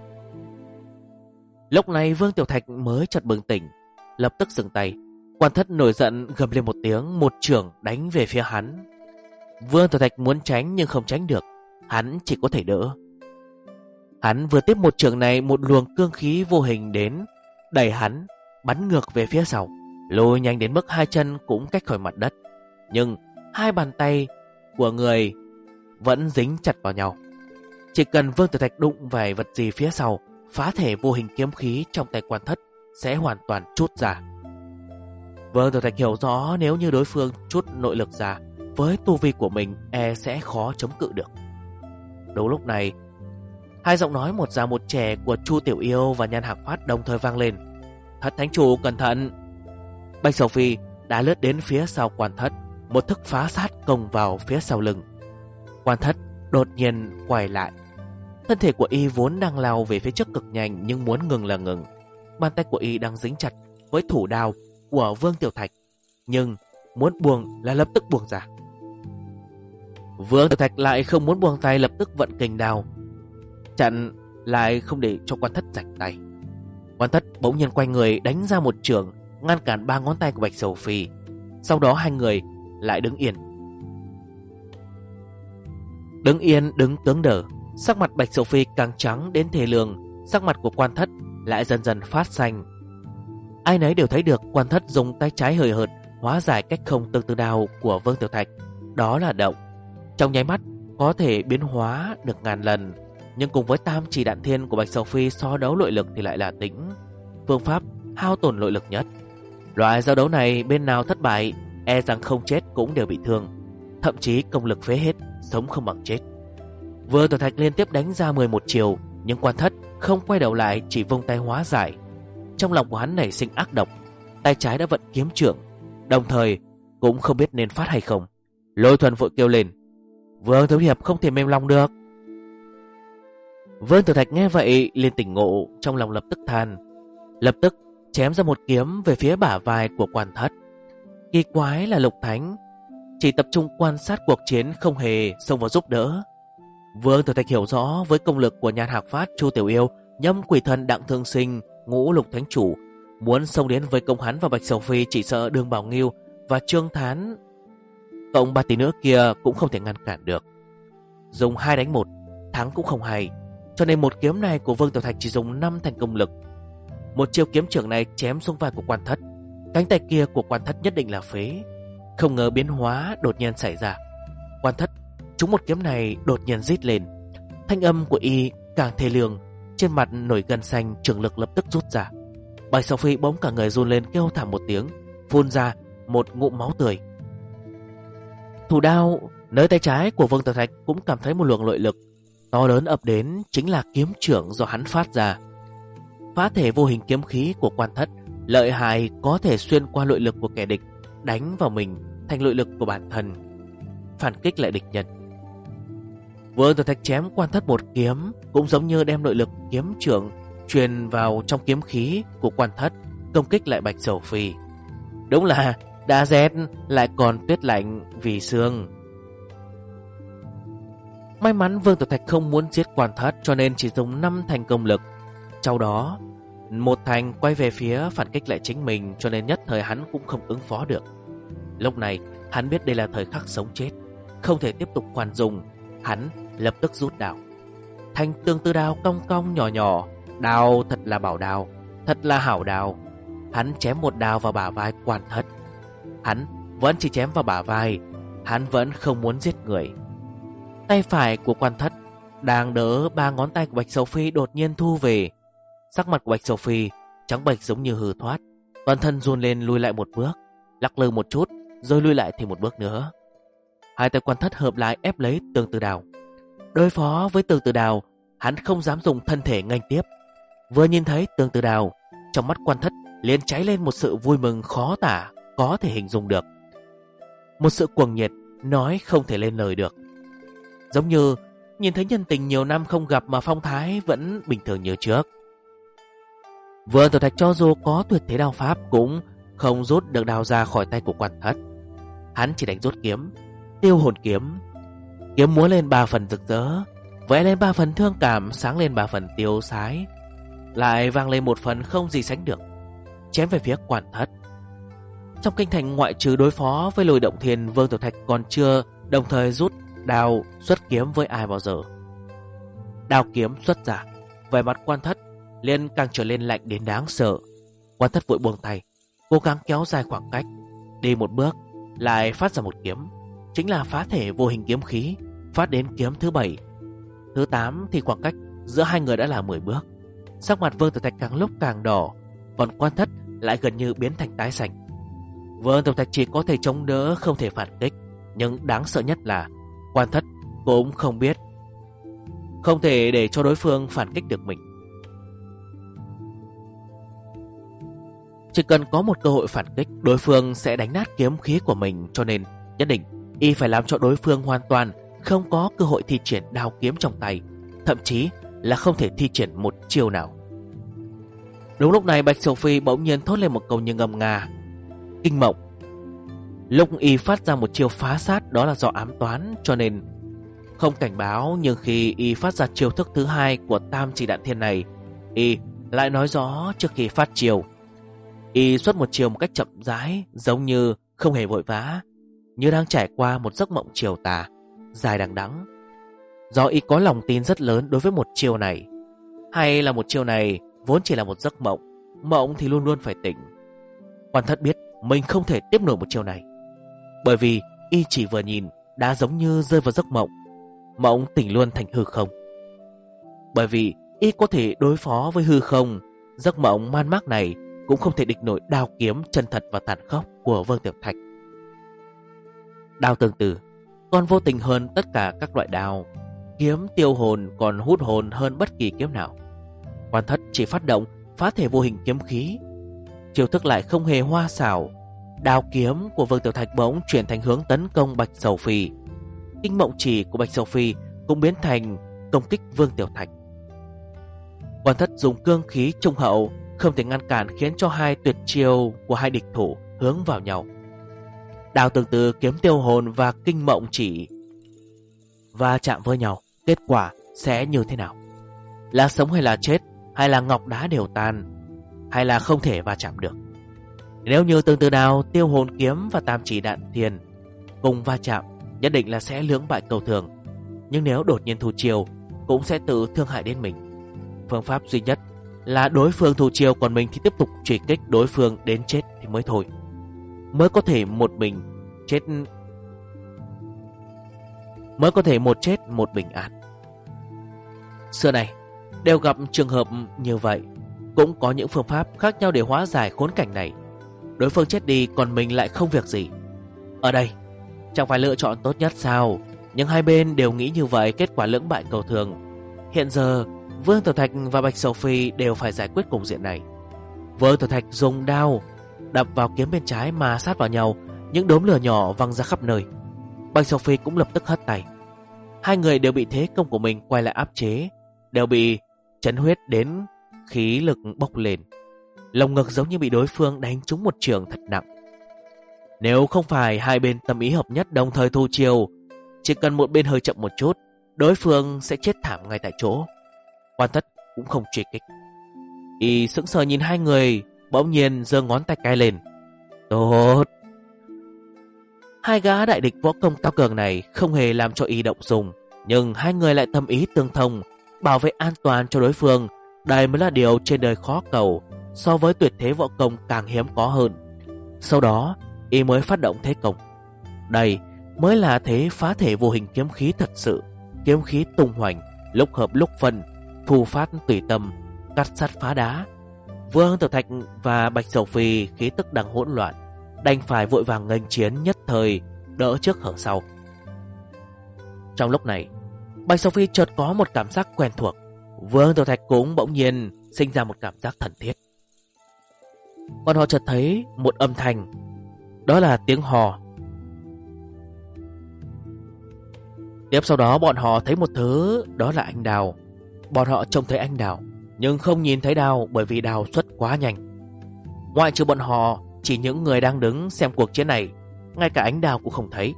Lúc này Vương Tiểu Thạch mới chợt bừng tỉnh, lập tức dừng tay. Quan Thất nổi giận gầm lên một tiếng, một chưởng đánh về phía hắn. Vương Tiểu Thạch muốn tránh nhưng không tránh được, hắn chỉ có thể đỡ. Hắn vừa tiếp một chưởng này, một luồng cương khí vô hình đến, đẩy hắn bắn ngược về phía sau, lùi nhanh đến mức hai chân cũng cách khỏi mặt đất. Nhưng hai bàn tay của người vẫn dính chặt vào nhau. Chỉ cần Vương Tiểu Thạch đụng vài vật gì phía sau, phá thể vô hình kiếm khí trong tay Quan Thất sẽ hoàn toàn trút ra. Vương Tiểu Thạch hiểu rõ nếu như đối phương trút nội lực ra, với tu vi của mình e sẽ khó chống cự được. Đúng lúc này, hai giọng nói một già một trẻ của Chu Tiểu Yêu và Nhan Hạc Phát đồng thời vang lên: "Thất Thánh Chủ cẩn thận!" Bạch Sầu Phi đã lướt đến phía sau Quan Thất, một thức phá sát công vào phía sau lưng. Quan Thất đột nhiên quay lại. Thân thể của y vốn đang lao về phía trước cực nhanh, nhưng muốn ngừng là ngừng. Bàn tay của y đang dính chặt với thủ đao của Vương Tiểu Thạch, nhưng muốn buông là lập tức buông ra. Vương Tiểu Thạch lại không muốn buông tay, lập tức vận kình đao chặn lại, không để cho Quan Thất rảnh tay. Quan Thất bỗng nhiên quay người đánh ra một chưởng ngăn cản 3 ngón tay của Bạch Sầu Phi. Sau đó hai người lại đứng yên. Đứng tướng đờ. Sắc mặt Bạch Sầu Phi càng trắng đến thê lương, sắc mặt của Quan Thất lại dần dần phát xanh. Ai nấy đều thấy được Quan Thất dùng tay trái hời hợt hóa giải cách không tương tự đao của Vương Tiểu Thạch. Đó là động, trong nháy mắt có thể biến hóa được ngàn lần. Nhưng cùng với Tam Chỉ Đạn Thiên của Bạch Sầu Phi so đấu nội lực thì lại là tĩnh, phương pháp hao tổn nội lực nhất. Loại giao đấu này bên nào thất bại e rằng không chết cũng đều bị thương, thậm chí công lực phế hết, sống không bằng chết. Vương Tiểu Thạch liên tiếp đánh ra 11 chiều, nhưng Quan Thất không quay đầu lại, chỉ vung tay hóa giải. Trong lòng của hắn nảy sinh ác độc, tay trái đã vận kiếm chưởng, đồng thời cũng không biết nên phát hay không. Lôi Thuần vội kêu lên: "Vương thiếu hiệp không thể mềm lòng được." Vương Tiểu Thạch nghe vậy liền tỉnh ngộ, trong lòng lập tức than, lập tức chém ra một kiếm về phía bả vai của Quan Thất. Kỳ quái là Lục Thánh chỉ tập trung quan sát cuộc chiến, không hề xông vào giúp đỡ. Vương Tiểu Thạch hiểu rõ với công lực của Nhan Hạc Phát, Chu Tiểu Yêu, Nhâm Quỷ Thần, Đặng Thương Sinh, Ngũ Lục Thánh Chủ, muốn xông đến với công hắn và Bạch Sầu Phi, chỉ sợ Đường Bảo Nghiêu và Trương Thán cộng 3 tỷ nữa kia cũng không thể ngăn cản được. Dùng 2 đánh 1 thắng cũng không hay, cho nên một kiếm này của Vương Tiểu Thạch chỉ dùng 5 thành công lực. Một chiêu kiếm trưởng này chém xuống vai của Quan Thất, cánh tay kia của Quan Thất nhất định là phế. Không ngờ biến hóa đột nhiên xảy ra. Quan Thất trúng một kiếm này đột nhiên rít lên, thanh âm của y càng thê lương, trên mặt nổi gân xanh, trường lực lập tức rút ra. Bạch Sầu Phi bỗng cả người run lên, kêu thảm một tiếng, phun ra một ngụm máu tươi. Thủ đao nơi tay trái của Vương Tiểu Thạch cũng cảm thấy một luồng nội lực to lớn ập đến, chính là kiếm trưởng do hắn phát ra. Phá thể vô hình kiếm khí của Quan Thất lợi hại, có thể xuyên qua nội lực của kẻ địch, đánh vào mình thành nội lực của bản thân, phản kích lại địch nhân. Vương Tiểu Thạch chém Quan Thất một kiếm cũng giống như đem nội lực kiếm trưởng truyền vào trong kiếm khí của Quan Thất, công kích lại Bạch Sầu Phi. Đúng là đã rét lại còn tuyết lạnh vì sương. May mắn Vương Tiểu Thạch không muốn giết Quan Thất, cho nên chỉ dùng 5 thành công lực. Sau đó 1 thành quay về phía phản kích lại chính mình, cho nên nhất thời hắn cũng không ứng phó được. Lúc này hắn biết đây là thời khắc sống chết, không thể tiếp tục khoan dung. Hắn lập tức rút đao, thanh tương tư đao cong cong nhỏ nhỏ. Đao thật là bảo đao, thật là hảo đao. Hắn chém một đao vào bả vai Quan Thất. Hắn vẫn chỉ chém vào bả vai, hắn vẫn không muốn giết người. Tay phải của Quan Thất đang đỡ 3 ngón tay của Bạch Sầu Phi đột nhiên thu về. Sắc mặt của Bạch Sầu Phi trắng bệch giống như hư thoát, toàn thân run lên lùi lại một bước, lắc lư một chút rồi lùi lại thêm một bước nữa. Hai tay Quan Thất hợp lại ép lấy tương tư đao. Đối phó với tương tư đao, hắn không dám dùng thân thể nghênh tiếp. Vừa nhìn thấy tương tư đao, trong mắt Quan Thất liền cháy lên một sự vui mừng khó tả, có thể hình dung được. Một sự cuồng nhiệt nói không thể lên lời được. Giống như nhìn thấy nhân tình nhiều năm không gặp mà phong thái vẫn bình thường như trước. Vương Tiểu Thạch cho dù có tuyệt thế đao pháp cũng không rút được đao ra khỏi tay của Quan Thất. Hắn chỉ đánh rút kiếm, tiêu hồn kiếm. Kiếm múa lên 3 phần rực rỡ, vẽ lên 3 phần thương cảm, sáng lên 3 phần tiêu sái, lại vang lên 1 phần không gì sánh được, chém về phía Quan Thất. Trong kinh thành ngoại trừ đối phó với Lôi Động Thiên, Vương Tiểu Thạch còn chưa đồng thời rút đao xuất kiếm với ai bao giờ. Đao kiếm xuất ra, vẻ mặt Quan Thất liền càng trở lên lạnh đến đáng sợ. Quan Thất vội buông tay, cố gắng kéo dài khoảng cách, đi một bước lại phát ra một kiếm, chính là phá thể vô hình kiếm khí, phát đến kiếm thứ 7. Thứ 8 thì khoảng cách giữa hai người đã là 10 bước. Sắc mặt Vương Tiểu Thạch càng lúc càng đỏ, còn Quan Thất lại gần như biến thành tái xanh. Vương Tiểu Thạch chỉ có thể chống đỡ, không thể phản kích, nhưng đáng sợ nhất là Quan Thất cũng không biết, không thể để cho đối phương phản kích được mình. Chỉ cần có một cơ hội phản kích, đối phương sẽ đánh nát kiếm khí của mình, cho nên nhất định y phải làm cho đối phương hoàn toàn không có cơ hội thi triển đao kiếm trong tay, thậm chí là không thể thi triển một chiêu nào. Đúng lúc này Bạch Sầu Phi bỗng nhiên thốt lên một câu như ngâm nga: Kinh Mộng. Lúc y phát ra một chiêu phá sát, đó là do ám toán, cho nên không cảnh báo. Nhưng khi y phát ra chiêu thức thứ 2 của Tam Chỉ Đạn Thiên này, y lại nói rõ trước khi phát chiêu. Y xuất một chiều một cách chậm rãi, giống như không hề vội vã, như đang trải qua một giấc mộng chiều tà dài đằng đẵng. Do y có lòng tin rất lớn đối với một chiều này, hay là một chiều này vốn chỉ là một giấc mộng, mộng thì luôn luôn phải tỉnh. Quan Thất biết mình không thể tiếp nổi một chiều này, bởi vì y chỉ vừa nhìn đã giống như rơi vào giấc mộng, mộng tỉnh luôn thành hư không. Bởi vì y có thể đối phó với hư không, giấc mộng man mác này cũng không thể địch nổi đao kiếm chân thật và tàn khốc của Vương Tiểu Thạch. Đao tương tự còn vô tình hơn tất cả các loại đao, kiếm tiêu hồn còn hút hồn hơn bất kỳ kiếm nào. Quan Thất chỉ phát động phá thể vô hình kiếm khí, chiêu thức lại không hề hoa xảo. Đao kiếm của Vương Tiểu Thạch bỗng chuyển thành hướng tấn công Bạch Sầu Phi. Kinh Mộng chỉ của Bạch Sầu Phi cũng biến thành công kích Vương Tiểu Thạch. Quan Thất dùng cương khí trung hậu không thể ngăn cản, khiến cho hai tuyệt chiêu của hai địch thủ hướng vào nhau. Đao tương tự kiếm tiêu hồn và kinh mộng chỉ va chạm với nhau, kết quả sẽ như thế nào? Là sống hay là chết, hay là ngọc đá đều tan, hay là không thể va chạm được? Nếu như tương tự đao, tiêu hồn kiếm và tam chỉ đạn thiên cùng va chạm, nhất định là sẽ lưỡng bại cầu thường. Nhưng nếu đột nhiên thủ chiêu, cũng sẽ tự thương hại đến mình. Phương pháp duy nhất là đối phương thủ chiêu, còn mình thì tiếp tục truy kích đối phương đến chết thì mới thôi. Mới có thể một chết một bình an. Xưa này đều gặp trường hợp như vậy, cũng có những phương pháp khác nhau để hóa giải khốn cảnh này. Đối phương chết đi, còn mình lại không việc gì. Ở đây chẳng phải lựa chọn tốt nhất sao? Nhưng hai bên đều nghĩ như vậy, kết quả lưỡng bại cầu thường. Hiện giờ Vương Tiểu Thạch và Bạch Sầu Phi đều phải giải quyết cục diện này. Vương Tiểu Thạch dùng đao đập vào kiếm bên trái mà sát vào nhau, những đốm lửa nhỏ văng ra khắp nơi. Bạch Sầu Phi cũng lập tức hất tay. Hai người đều bị thế công của mình quay lại áp chế, đều bị chấn huyết đến khí lực bốc lên. Lồng ngực giống như bị đối phương đánh trúng một trường thật nặng. Nếu không phải hai bên tâm ý hợp nhất đồng thời thu chiêu, chỉ cần một bên hơi chậm một chút, đối phương sẽ chết thảm ngay tại chỗ. Quan Thất cũng không truy kích. Y sững sờ nhìn hai người, bỗng nhiên giơ ngón tay cái lên. Tốt. Hai gã đại địch võ công cao cường này không hề làm cho Y động dung, nhưng hai người lại tâm ý tương thông, bảo vệ an toàn cho đối phương. Đây mới là điều trên đời khó cầu, so với tuyệt thế võ công càng hiếm có hơn. Sau đó Y mới phát động thế công. Đây mới là thế phá thể vô hình kiếm khí thật sự. Kiếm khí tung hoành, lúc hợp lúc phân, thu phát tùy tâm, cắt sắt phá đá. Vương Tiểu Thạch và Bạch Sầu Phi khí tức đang hỗn loạn, đành phải vội vàng nghênh chiến, nhất thời đỡ trước hở sau. Trong lúc này, Bạch Sầu Phi chợt có một cảm giác quen thuộc. Vương Tiểu Thạch cũng bỗng nhiên sinh ra một cảm giác thân thiết. Bọn họ chợt thấy một âm thanh, đó là tiếng hò. Tiếp sau đó bọn họ thấy một thứ, đó là anh đào. Bọn họ trông thấy anh đào, nhưng không nhìn thấy đào, bởi vì đào xuất quá nhanh. Ngoại trừ bọn họ, chỉ những người đang đứng xem cuộc chiến này, ngay cả ánh đào cũng không thấy.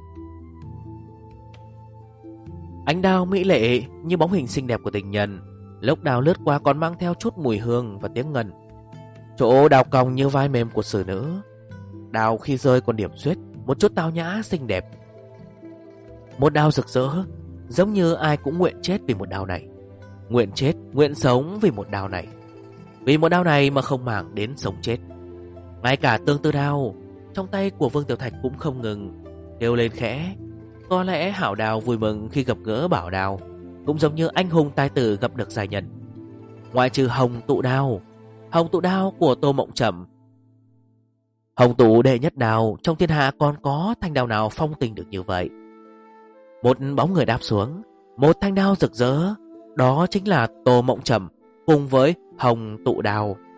Ánh đào mỹ lệ như bóng hình xinh đẹp của tình nhân, lúc đào lướt qua còn mang theo chút mùi hương và tiếng ngân. Chỗ đào cong như vai mềm của xử nữ. Đào khi rơi còn điểm xuyết, một chút tao nhã xinh đẹp. Một đào rực rỡ, giống như ai cũng nguyện chết vì một đào này. Nguyện chết, nguyện sống vì một đào này. Vì một đào này mà không màng đến sống chết. Ngay cả tương tư đao trong tay của Vương Tiểu Thạch cũng không ngừng kêu lên khẽ. Có lẽ Hảo Đào vui mừng khi gặp gỡ Bảo Đào, cũng giống như anh hùng tài tử gặp được giai nhân. Ngoại trừ Hồng Tụ Đao của Tô Mộng Trầm, Hồng Tụ đệ nhất đào trong thiên hạ, còn có thanh đao nào phong tình được như vậy. Một bóng người đáp xuống, một thanh đao rực rỡ, đó chính là Tô Mộng Trầm cùng với Hồng Tụ Đao.